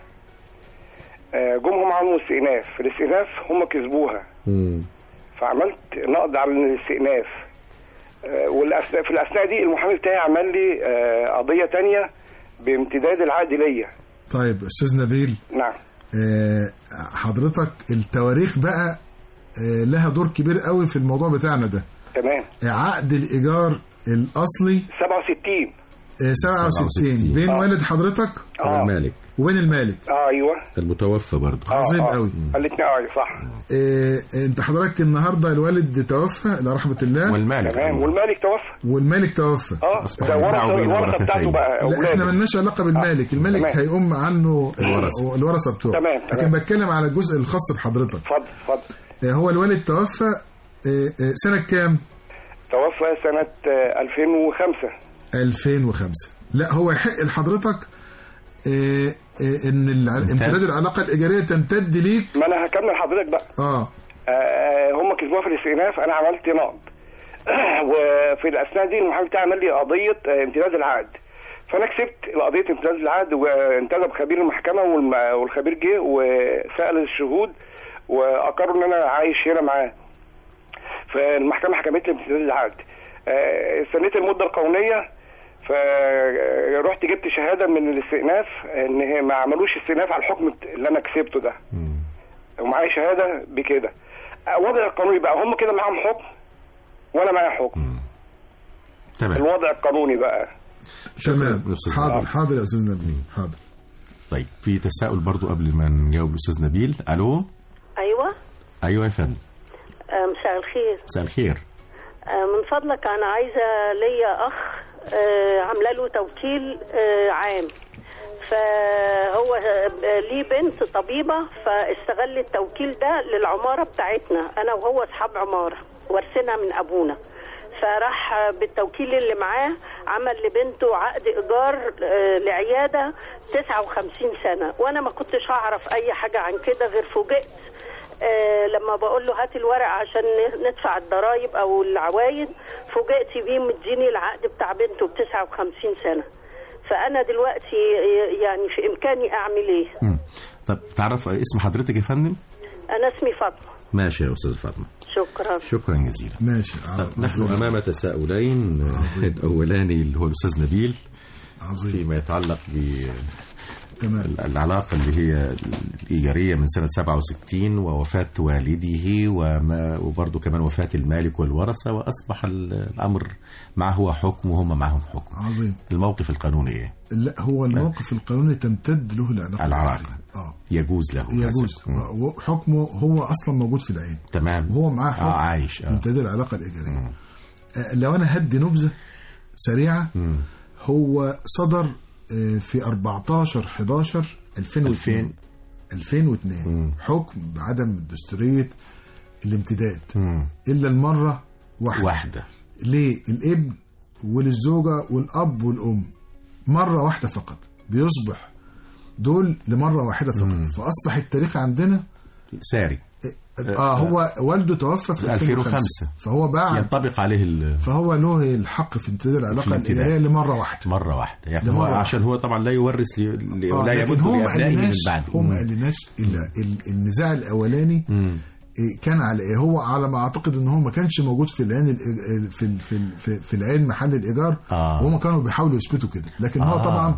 Speaker 8: جم هم عملوا استئناف، في الاستئناف هم كسبوها.
Speaker 3: مم.
Speaker 8: فعملت نقض على الاستئناف، في الأثناء دي المحامي بتاعي عمل لي قضية تانية بامتداد العقد ليا.
Speaker 4: طيب أستاذ نبيل.
Speaker 8: نعم.
Speaker 4: حضرتك التواريخ بقى لها دور كبير قوي في الموضوع بتاعنا ده.
Speaker 8: تمام.
Speaker 4: عقد الإيجار الأصلي
Speaker 8: سبعة وستين
Speaker 4: سبعة وستين بين آه. والد حضرتك
Speaker 8: آه.
Speaker 3: المالك
Speaker 4: وبين المالك.
Speaker 8: اه ايوه
Speaker 3: المتوفى برضه.
Speaker 4: عظيم آه. قوي.
Speaker 8: الاثنين اه صح.
Speaker 4: إيه انت حضرتك النهارده الوالد توفى الى رحمه الله،
Speaker 3: والمالك
Speaker 8: تمام، والمالك توفى
Speaker 4: والمالك توفى
Speaker 8: اه الورثه بتاعته بقى.
Speaker 4: لا احنا مالناش علاقه بالمالك، المالك آه. هيقوم عنه
Speaker 3: الورثه
Speaker 4: الورثه بتوعه.
Speaker 8: تمام.
Speaker 4: لكن بتكلم على الجزء الخاص بحضرتك.
Speaker 8: اتفضل اتفضل.
Speaker 4: إيه هو الوالد توفى إيه سنه كام؟
Speaker 8: توفى سنه ألفين وخمسة.
Speaker 4: ألفين وخمسة. لا هو يحق لحضرتك إيه إيه ان امتداد العلاقه الايجاريه تمتد ليك.
Speaker 8: ما انا هكمل حضرتك بقى.
Speaker 4: اه,
Speaker 8: آه هم كسبوها في الاستئناف، انا عملت نقض وفي الاثناء دي المحامي بتاعي عمل لي قضيه امتداد العقد، فانا كسبت قضيه امتداد العقد وانتدب خبير المحكمه والخبير جه وسال الشهود واقروا ان انا عايش هنا معاه، فالمحكمه حكمت لي امتداد العقد. آه استنيت المده القانونيه، فرحت جبت شهاده من الاستئناف ان ما عملوش استئناف على الحكم اللي انا كسبته ده، ومعايا شهاده بكده. وضع القانوني بقى هم كده معاهم حكم وانا معايا حكم.
Speaker 3: تمام.
Speaker 8: الوضع القانوني بقى.
Speaker 4: تمام. حاضر حاضر يا استاذ نبيل. حاضر.
Speaker 3: طيب في تساؤل برضو قبل ما نجاوب الاستاذ نبيل. الو.
Speaker 9: ايوه
Speaker 3: ايوه يا فندم.
Speaker 9: مساء الخير.
Speaker 3: مساء الخير.
Speaker 9: من فضلك انا عايزه ليا اخ عامله له توكيل عام، فهو ليه بنت طبيبه فاستغل التوكيل ده للعماره بتاعتنا، انا وهو اصحاب عماره ورثنا من ابونا، فراح بالتوكيل اللي معاه عمل لبنته عقد ايجار لعياده تسعة وخمسين سنه، وانا ما كنتش اعرف اي حاجه عن كده غير فوجئت آه لما بقول له هات الورق عشان ندفع الضرايب او العوايد، فوجئت بيه مديني العقد بتاع بنته ب تسعة وخمسين سنه. فانا دلوقتي يعني في امكاني اعمل ايه؟
Speaker 3: مم. طب تعرف اسم حضرتك يا فندم؟
Speaker 9: انا اسمي فاطمه.
Speaker 3: ماشي يا استاذ فاطمه.
Speaker 9: شكرا.
Speaker 3: شكرا جزيلا.
Speaker 4: ماشي.
Speaker 3: نحن امام تساؤلين. الاولاني اللي هو الاستاذ نبيل
Speaker 4: عظيم
Speaker 3: فيما يتعلق ب
Speaker 4: تمام.
Speaker 3: العلاقة اللي هي الإيجارية من سنة سبعة وستين ووفاة والده وما وبرضه كمان وفاة المالك والورثة، وأصبح الأمر معه هو حكم وهم معهم حكم.
Speaker 4: عظيم.
Speaker 3: الموقف القانوني إيه؟
Speaker 4: لا هو الموقف لا. القانوني تمتد له العلاقة.
Speaker 3: العلاقة آه. يجوز له.
Speaker 4: يجوز. حكمه هو أصلا موجود في العين.
Speaker 3: تمام.
Speaker 4: وهو معاه حكم.
Speaker 3: آه عايش. آه.
Speaker 4: تمتد العلاقة الإيجارية. آه لو أنا هدي نبذة سريعة.
Speaker 3: مم.
Speaker 4: هو صدر في أربعتاشر حداشر ألفين واثنين ألفين واثنين
Speaker 3: مم.
Speaker 4: حكم بعدم دستورية الامتداد
Speaker 3: مم.
Speaker 4: إلا المرة واحدة,
Speaker 3: واحدة.
Speaker 4: للابن وللزوجة والأب والأم مرة واحدة فقط، بيصبح دول لمرة واحدة فقط. مم. فأصبح التاريخ عندنا
Speaker 3: ساري.
Speaker 4: اه هو والده توفى في
Speaker 3: ألفين وخمسة
Speaker 4: فهو بقى
Speaker 3: ينطبق عليه ال...
Speaker 4: فهو له الحق في امتداد العلاقه الإيجارية لمره واحده
Speaker 3: مره واحده يعني هو عشان هو طبعا لا يورث لي...
Speaker 4: آه
Speaker 3: لا يمد لابنائه من بعد.
Speaker 4: هو ما قالناش الا النزاع الاولاني
Speaker 3: مم.
Speaker 4: كان على ايه. هو على ما اعتقد ان هو ما كانش موجود في العين في في في العين محل الايجار.
Speaker 3: آه.
Speaker 4: وهم كانوا بيحاولوا يثبتوا كده، لكن آه. هو طبعا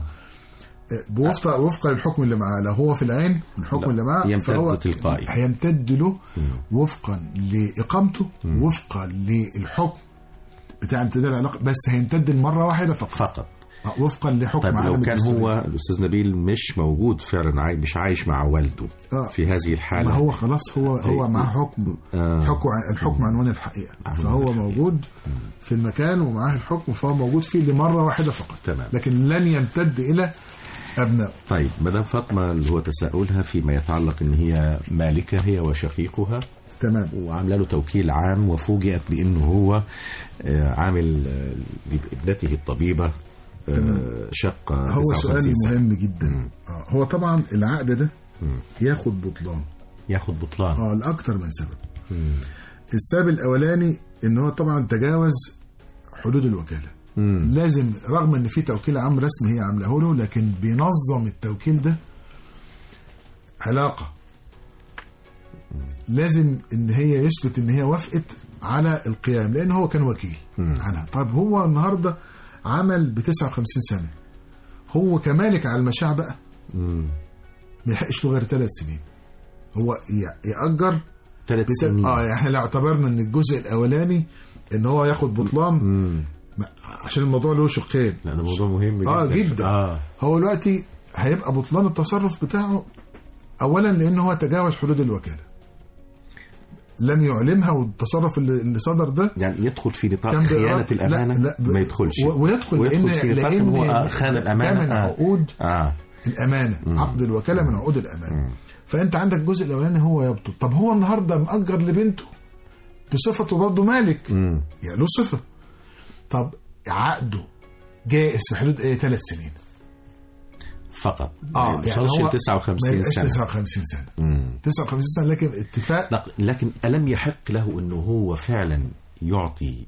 Speaker 4: بوفق وفقا للحكم اللي معاه، لو هو في العين الحكم اللي معاه
Speaker 3: فهو تلقائي
Speaker 4: هيمتد له وفقا لإقامته وفقا للحكم بتاع امتداد العلاقة، بس هيمتد المرة واحدة فقط
Speaker 3: فقط
Speaker 4: وفقا لحكم.
Speaker 3: طيب لو كان هو الأستاذ نبيل مش موجود فعلا، عاي... مش عايش مع والده آه. في هذه الحالة،
Speaker 4: ما هو خلاص هو هو معاه حكم آه. حكم الحكم عنوان الحقيقة، فهو موجود في المكان ومعاه الحكم، فهو موجود فيه لمرة واحدة فقط.
Speaker 3: تمام.
Speaker 4: لكن لن يمتد إلى أبناء.
Speaker 3: طيب مدام فاطمة اللي هو تساؤلها فيما يتعلق إن هي مالكة هي وشقيقها.
Speaker 4: تمام.
Speaker 3: وعامله له توكيل عام، وفوجئت بانه هو عامل لابنته الطبيبه شقه.
Speaker 4: هو سؤال مهم جدا. آه هو طبعا العقد ده مم. ياخد بطلان
Speaker 3: ياخد بطلان
Speaker 4: اه لاكثر من سبب. مم. السبب الاولاني ان هو طبعا تجاوز حدود الوكاله. مم. لازم رغم ان في توكيل عام رسمي هي عاملاه له، لكن بينظم التوكيل ده علاقه. مم. لازم ان هي يثبت ان هي وافقت على القيام، لان هو كان وكيل مم. عنها. طب هو النهارده عمل ب تسعة وخمسين سنه، هو كمالك على المشاع بقى مم. ما يحقش له غير ثلاث سنين. هو يأجر
Speaker 3: ثلاث سنين.
Speaker 4: اه يعني لو اعتبرنا ان الجزء الاولاني ان هو ياخد بطلان مم. عشان الموضوع له شقين.
Speaker 3: لا ده موضوع مهم جدا.
Speaker 4: اه جدا. آه. هو دلوقتي هيبقى بطلان التصرف بتاعه اولا لان هو تجاوز حدود الوكاله، لم يعلمها، والتصرف اللي, اللي صدر ده
Speaker 3: يعني يدخل في نطاق خيانه الامانه.
Speaker 4: لا لا
Speaker 3: ما يدخلش
Speaker 4: ويدخل, ويدخل
Speaker 3: لان في نطاق ان هو خان الامانه
Speaker 4: من عقود آه. الامانه. مم. عقد الوكاله من عقود الامانه. مم. فانت عندك الجزء الاولاني هو يبطل. طب هو النهارده مأجر لبنته بصفته برضه مالك، مم. يعني له صفه. طب عقده جائز في حدود ايه؟ ثلاث سنين
Speaker 3: فقط.
Speaker 4: اه
Speaker 3: يعني هو تسعة وخمسين سنه.
Speaker 4: تسعة وخمسين سنه. مم. تسعة وخمسين سنه، لكن اتفاق.
Speaker 3: لكن ألم يحق له انه هو فعلا يعطي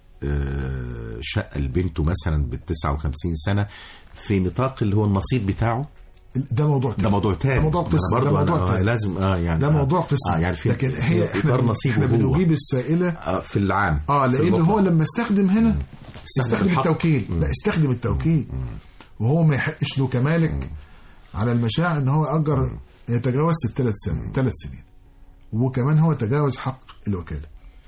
Speaker 3: شقه لبنته مثلا بال تسعة وخمسين سنه في نطاق اللي هو النصيب بتاعه؟
Speaker 4: ده موضوع تاني.
Speaker 3: ده موضوع تاني.
Speaker 4: ده موضوع قصه.
Speaker 3: ده
Speaker 4: موضوع
Speaker 3: تاني.
Speaker 4: لازم
Speaker 3: اه يعني
Speaker 4: ده موضوع قصه.
Speaker 3: آه يعني في
Speaker 4: لكن هي
Speaker 3: في
Speaker 4: احنا,
Speaker 3: نصيبه
Speaker 4: احنا بنجيب السائله
Speaker 3: آه في العام.
Speaker 4: اه لان هو لما استخدم هنا مم. استخدم التوكيل. مم. لا استخدم التوكيل. مم. وهو ما يحقش له كمالك مم. على المشاع ان هو اجر يتجاوز الثلاث سنين ثلاث سنين وكمان هو تجاوز حق الوكاله.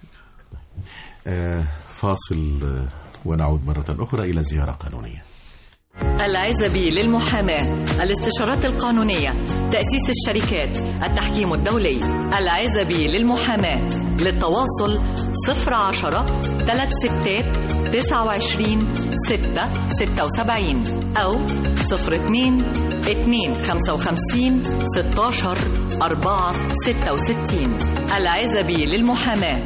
Speaker 3: آه فاصل آه ونعود مرة أخرى إلى زيارة قانونية.
Speaker 2: العزبي للمحاماة، الاستشارات القانونية، تأسيس الشركات، التحكيم الدولي. العزبي للمحاماة. للتواصل صفر عشرة ثلاث ستات تسعة وعشرين ستة ستة وسبعين أو صفر اثنين اثنين خمسة وخمسين ستاشر أربعة ستة وستين. العزبي للمحاماة.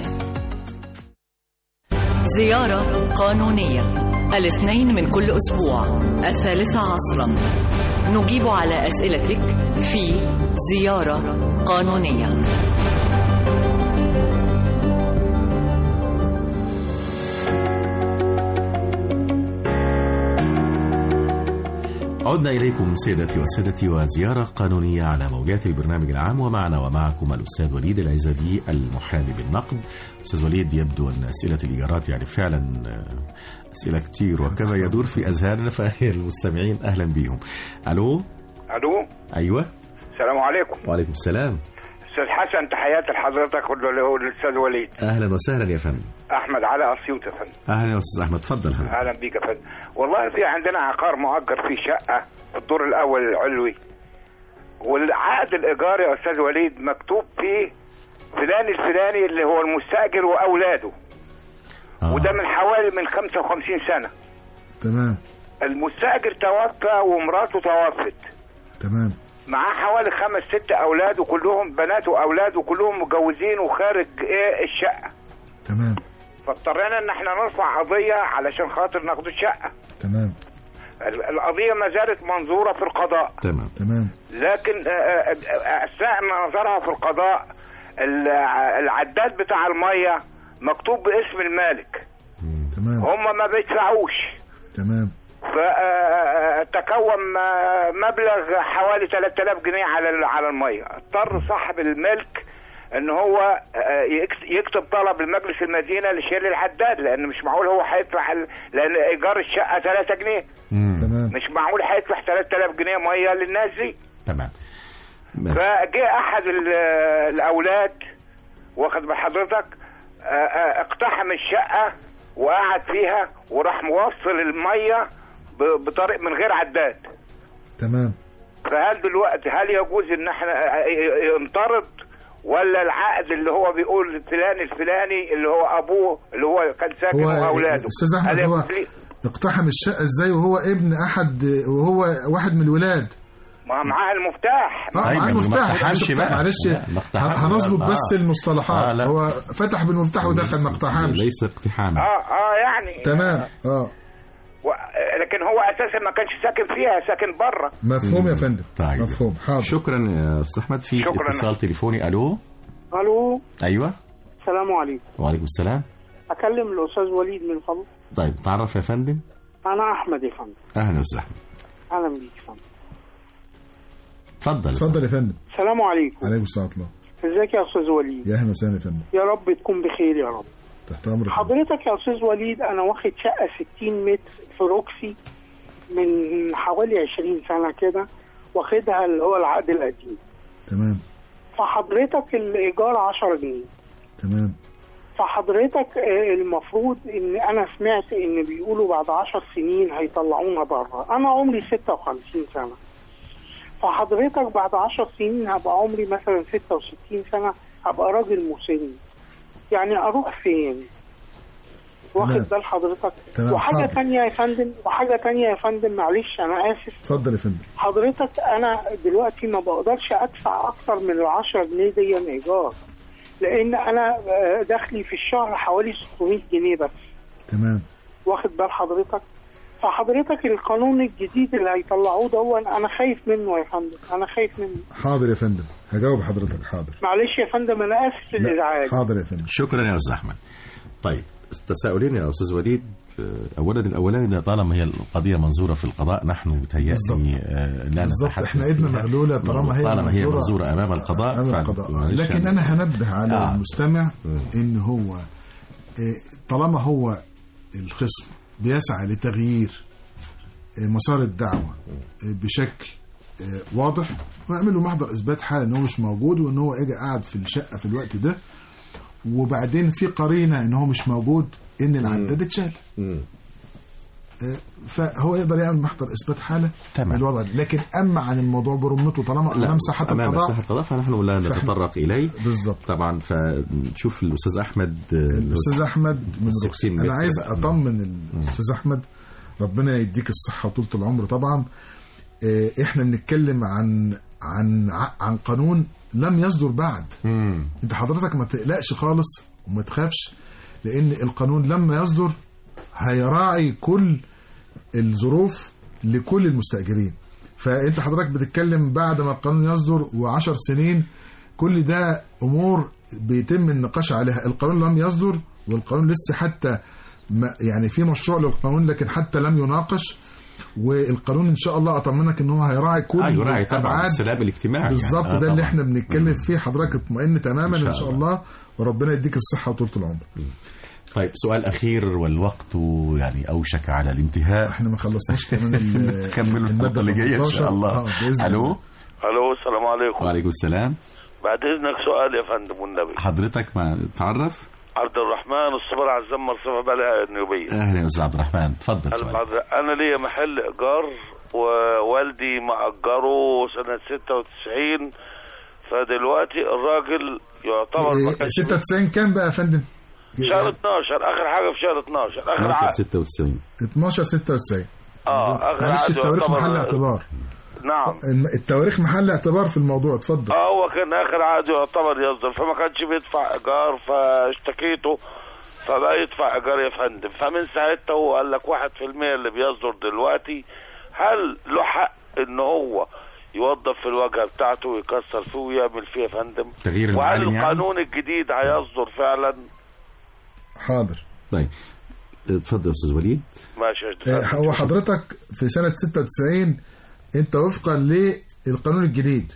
Speaker 2: زيارة قانونية الاثنين من كل أسبوع الثالثة عصرا، نجيب على أسئلتك في زيارة قانونية.
Speaker 3: عدنا إليكم سيداتي وسادتي وزيارة قانونية على موجات البرنامج العام، ومعنا ومعكم الأستاذ وليد العزبي المحامي بالنقد. أستاذ وليد، يبدو أن أسئلة الإيجارات يعني فعلا أسئلة كتير وكما يدور في أذهاننا فهي المستمعين أهلا بهم. ألو.
Speaker 10: ألو.
Speaker 3: أيوة.
Speaker 10: السلام عليكم.
Speaker 3: وعليكم السلام.
Speaker 10: أستاذ حسن، تحياتي لحضرتك والأستاذ وليد.
Speaker 3: أهلا وسهلا يا فندم.
Speaker 10: أحمد علي أسيوط يا فندم.
Speaker 3: أهلا يا أستاذ أحمد، تفضل.
Speaker 10: أهلا بيك يا فندم. والله في عندنا عقار مؤجر فيه شقة في الدور الأول العلوي، والعقد الإيجار يا أستاذ وليد مكتوب فيه فلان الفلاني اللي هو المستأجر وأولاده. آه. وده من حوالي من خمسة وخمسين سنة.
Speaker 4: تمام.
Speaker 10: المستأجر توفى ومراته توفت.
Speaker 4: تمام.
Speaker 10: معاه حوالي خمس ست أولاد وكلهم بنات وأولاد وكلهم متجوزين وخارج إيه الشقة.
Speaker 4: تمام.
Speaker 10: فاضطرينا إن إحنا نرفع قضية علشان خاطر ناخد الشقة.
Speaker 4: تمام.
Speaker 10: القضية ما زالت منظورة في القضاء.
Speaker 4: تمام. تمام.
Speaker 10: لكن أثناء نظرها في القضاء العداد بتاع المية مكتوب باسم المالك.
Speaker 4: تمام.
Speaker 10: هم ما بيدفعوش.
Speaker 4: تمام.
Speaker 10: فتكون مبلغ حوالي ثلاثة آلاف جنيه على على الميه. اضطر صاحب الملك ان هو يكتب طلب لمجلس المدينه لشيل العداد، لان مش معقول هو هيدفع، لان ايجار الشقه ثلاثة جنيه.
Speaker 4: تمام.
Speaker 10: مش معقول هيدفع ثلاثة آلاف جنيه ميه للناس دي.
Speaker 3: تمام.
Speaker 10: فجاء احد الاولاد واخد بحضرتك اقتحم الشقه وقعد فيها وراح موصل الميه بطريق من غير عداد.
Speaker 4: تمام.
Speaker 10: فهل دلوقتي هل يجوز ان احنا ينطرد، ولا العقد اللي هو بيقول فلان الفلاني اللي هو ابوه اللي هو كان ساكن واولاده؟
Speaker 4: استاذ احمد، هو اقتحم الشقه ازاي وهو ابن احد وهو واحد من الولاد؟
Speaker 10: ما معاها المفتاح.
Speaker 4: اه معاها المفتاح. معلش هنظبط بس المصطلحات. آه هو فتح بالمفتاح ودخل، ما اقتحمش.
Speaker 3: ليس اقتحام.
Speaker 10: اه اه يعني
Speaker 4: تمام. اه
Speaker 10: و... لكن هو اساسا ما كانش ساكن فيها، ساكن بره.
Speaker 4: مفهوم يا فندم.
Speaker 3: طيب.
Speaker 4: مفهوم. حاضر.
Speaker 3: شكرا يا استاذ احمد. في
Speaker 10: شكراً.
Speaker 3: اتصال تليفوني. الو.
Speaker 11: الو.
Speaker 3: ايوه.
Speaker 11: السلام عليكم.
Speaker 3: وعليكم السلام.
Speaker 11: اكلم الاستاذ وليد من فضلك.
Speaker 3: طيب تعرف يا فندم.
Speaker 11: انا احمد يا فندم.
Speaker 3: اهلا وسهلا.
Speaker 11: اهلا بيك يا فندم.
Speaker 3: اتفضل.
Speaker 4: اتفضل يا فندم.
Speaker 11: السلام عليكم.
Speaker 4: عليكم السلام ورحمه الله.
Speaker 11: ازيك يا استاذ وليد؟
Speaker 4: يا اهلا وسهلا يا فندم.
Speaker 11: يا رب تكون بخير يا رب.
Speaker 4: تحت امرك.
Speaker 11: حضرتك يا استاذ وليد، انا واخد شقه ستين متر في روكسي من حوالي عشرين سنه كده، واخدها اللي هو العقد القديم.
Speaker 4: تمام.
Speaker 11: فحضرتك الايجار عشرة جنيه.
Speaker 4: تمام.
Speaker 11: فحضرتك المفروض ان انا سمعت ان بيقولوا بعد عشر سنين هيطلعونا بره. انا عمري ستة وخمسين سنه، فحضرتك بعد عشر سنين هبقى عمري مثلا ستة وستين سنه، هبقى راجل مسن، يعني اروح فين؟ واخد بال حضرتك؟ وحاجه حاضر. تانية يا فندم، وحاجه تانية يا فندم، معلش انا اسف.
Speaker 4: اتفضل يا فندم.
Speaker 11: حضرتك انا دلوقتي ما بقدرش ادفع اكتر من العشرة جنيه دي ايجار، لان انا دخلي في الشهر حوالي ستمية جنيه بس.
Speaker 4: تمام.
Speaker 11: واخد بال حضرتك؟ فحضرتك القانون الجديد اللي هيطلعوه دون انا خايف منه يا فندم، انا خايف منه.
Speaker 4: حاضر يا فندم، هجاوب حضرتك. حاضر.
Speaker 11: معلش يا فندم انا اسف في الازعاج.
Speaker 4: حاضر يا فندم.
Speaker 3: شكرا يا استاذ احمد. طيب تساؤلين يا استاذ وليد. اولا الاولاني ده طالما هي القضيه منظوره في القضاء، نحن بتهيألي لا نتحدث.
Speaker 4: احنا ايدنا مغلوله طالما هي
Speaker 3: طالما هي منظوره امام القضاء.
Speaker 4: أمام القضاء. لكن انا هنبه على آه. المستمع ان هو طالما هو الخصم بيسعى لتغيير مسار الدعوه بشكل واضح، واعمل له محضر اثبات حاله ان هو مش موجود، وان هو اجى قاعد في الشقه في الوقت ده، وبعدين في قرينه ان هو مش موجود، ان العداد اتشال، فهو يقدر يعمل محضر اثبات حاله
Speaker 3: تمام.
Speaker 4: الوضع ده. لكن اما عن الموضوع برمته طالما امام ساحه القضاء،
Speaker 3: امام ساحه القضاء، فنحن لا نتطرق اليه
Speaker 4: بالضبط.
Speaker 3: طبعا. فنشوف الاستاذ احمد.
Speaker 4: الاستاذ احمد من روكسي. انا عايز اطمن الاستاذ احمد، ربنا يديك الصحه وطولة العمر. طبعا احنا بنتكلم عن عن عن قانون لم يصدر بعد.
Speaker 3: مم.
Speaker 4: انت حضرتك ما تقلقش خالص وما تخافش، لان القانون لما يصدر هيراعي كل الظروف لكل المستأجرين. فانت حضرتك بتتكلم بعد ما القانون يصدر وعشر سنين، كل ده امور بيتم النقاش عليها. القانون لم يصدر، والقانون لسه حتى يعني في مشروع للقانون لكن حتى لم يناقش، والقانون ان شاء الله اطمنك ان هو هيراعي كل
Speaker 3: آه يراعي طبعا السلام الاجتماعي
Speaker 4: بالظبط.
Speaker 3: يعني. آه
Speaker 4: ده اللي احنا بنتكلم فيه. حضرتك اطمئن تماما ان شاء الله، وربنا يديك الصحه وطولة العمر.
Speaker 3: طيب سؤال اخير والوقت يعني اوشك على الانتهاء.
Speaker 4: احنا ما خلصناش كمان
Speaker 3: نكمل الحلقه اللي جايه ان شاء الله. الو.
Speaker 6: الو السلام عليكم.
Speaker 3: وعليكم السلام.
Speaker 6: بعد اذنك سؤال يا فندم والنبي.
Speaker 3: حضرتك ما تعرف؟
Speaker 6: عبد الرحمن الصبر عزام مرصفة بلقاء النوبية.
Speaker 3: اهلا يا استاذ عبد الرحمن، تفضل.
Speaker 6: انا ليا محل ايجار ووالدي مأجره سنة ستة وتسعين، فدلوقتي الراجل يعتبر
Speaker 4: ستة وتسعين كام بقى يا فندم؟
Speaker 6: شهر اتناشر، اخر حاجة في شهر اتناشر، اخر عقد
Speaker 3: ستة وتسعين
Speaker 4: اتناشر ستة وتسعين.
Speaker 6: اه اخر عقد.
Speaker 4: التواريخ محل اعتبار.
Speaker 6: نعم
Speaker 4: التواريخ محل اعتبار في الموضوع. اتفضل.
Speaker 6: اه هو كان اخر عقد يعتبر يصدر، فما كانش بيدفع ايجار، فاشتكيته فبقى يدفع ايجار يا فندم. فمن ساعتها هو قال لك واحد في المية اللي بيصدر دلوقتي، هل له حق ان هو يوظف في الواجهه بتاعته ويكسر فيه ويعمل فيه يا فندم؟
Speaker 3: تغيير
Speaker 6: وهل
Speaker 3: المعالم
Speaker 6: القانون يعني؟ الجديد هيصدر فعلا؟
Speaker 4: حاضر.
Speaker 3: طيب اتفضل يا استاذ وليد.
Speaker 6: ماشي.
Speaker 4: هو حضرتك في سنه ستة وتسعين انت وفقا للقانون الجديد.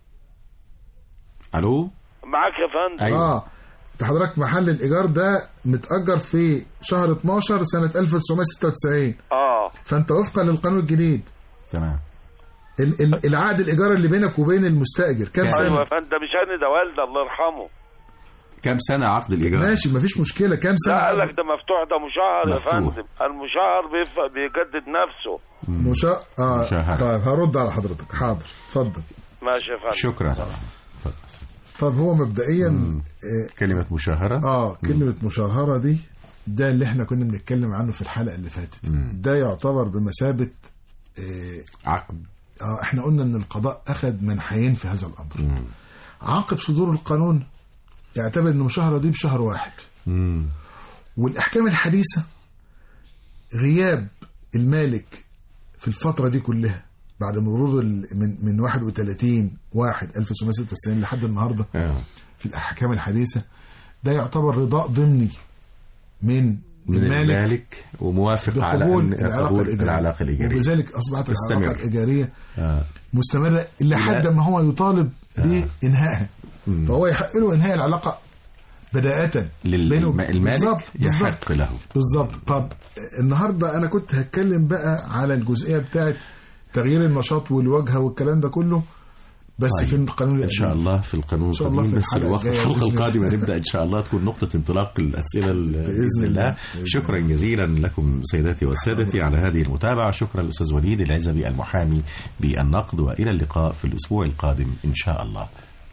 Speaker 3: الو
Speaker 6: معاك يا فندم.
Speaker 3: أيوة.
Speaker 4: اه انت حضرتك محل الايجار ده متأجر في شهر اتناشر سنه ألف وتسعمية ستة وتسعين.
Speaker 6: اه
Speaker 4: فانت وفقا للقانون الجديد.
Speaker 3: تمام.
Speaker 4: ال ال العقد الايجار اللي بينك وبين المستاجر كام سنه؟
Speaker 6: ايوه يا فندم، مش انا ده والدي الله يرحمه.
Speaker 3: كام سنه عقد الايجار؟
Speaker 4: ماشي مفيش مشكله. كام سنه؟
Speaker 6: لا قال لك ده مفتوح، ده مشهر يا فندم. المشهر بيجدد نفسه.
Speaker 4: مشهر اه مشاهر. طيب هرد على حضرتك. حاضر اتفضل.
Speaker 6: ماشي يا فندم.
Speaker 3: شكرا.
Speaker 4: طب هو مبدئيا
Speaker 3: آه كلمه مشاهره.
Speaker 4: اه كلمه مم. مشاهره دي ده اللي احنا كنا بنتكلم عنه في الحلقه اللي فاتت. مم. ده يعتبر بمثابه
Speaker 3: آه عقد
Speaker 4: اه احنا قلنا ان القضاء اخذ منحيين في هذا الامر. مم. عقب صدور القانون يعتبر ان المشاهرة دي بشهر واحد. مم. والاحكام الحديثة غياب المالك في الفترة دي كلها بعد مرور من من واحد وثلاثين واحد ألف وتسعمائة وستة وتسعين لحد النهارده آه. في الاحكام الحديثة ده يعتبر رضاء ضمني من
Speaker 3: من
Speaker 4: المالك,
Speaker 3: المالك وموافق على
Speaker 4: العلاقة
Speaker 3: الإيجارية. العلاقة الإيجارية
Speaker 4: وبذلك أصبحت العلاقة الإيجارية آه. مستمرة لحد ما هو يطالب آه. بإنهائها. مم. فهو يحق له إنهاء العلاقة بداءة
Speaker 3: للمالك يحق له
Speaker 4: بالضبط. طب النهاردة أنا كنت هتكلم بقى على الجزئية بتاعت تغيير النشاط والواجهة والكلام ده كله بس طيب. في القانون
Speaker 3: ان شاء الله في القانون القديم بس الوقت الحلقه القادمه نبدا ان شاء الله تكون نقطه انطلاق الاسئله باذن الله. شكرا جزيلا لكم سيداتي وسادتي على هذه المتابعه. شكرا للاستاذ وليد العزبي المحامي بالنقد، والى اللقاء في الاسبوع القادم ان شاء الله.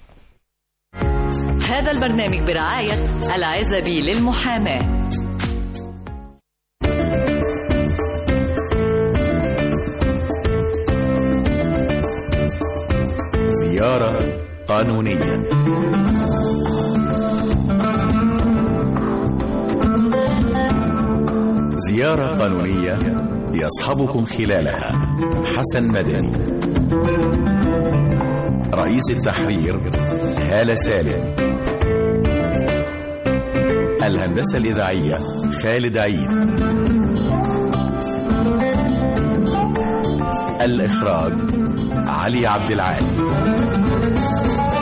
Speaker 2: هذا البرنامج برعايه العزبي للمحاماه.
Speaker 1: زيارة قانونية. زيارة قانونية يصحبكم خلالها حسن مدني، رئيس التحرير هالة سالم، الهندسة الإذاعية خالد عيد، الإخراج علي عبد العالي.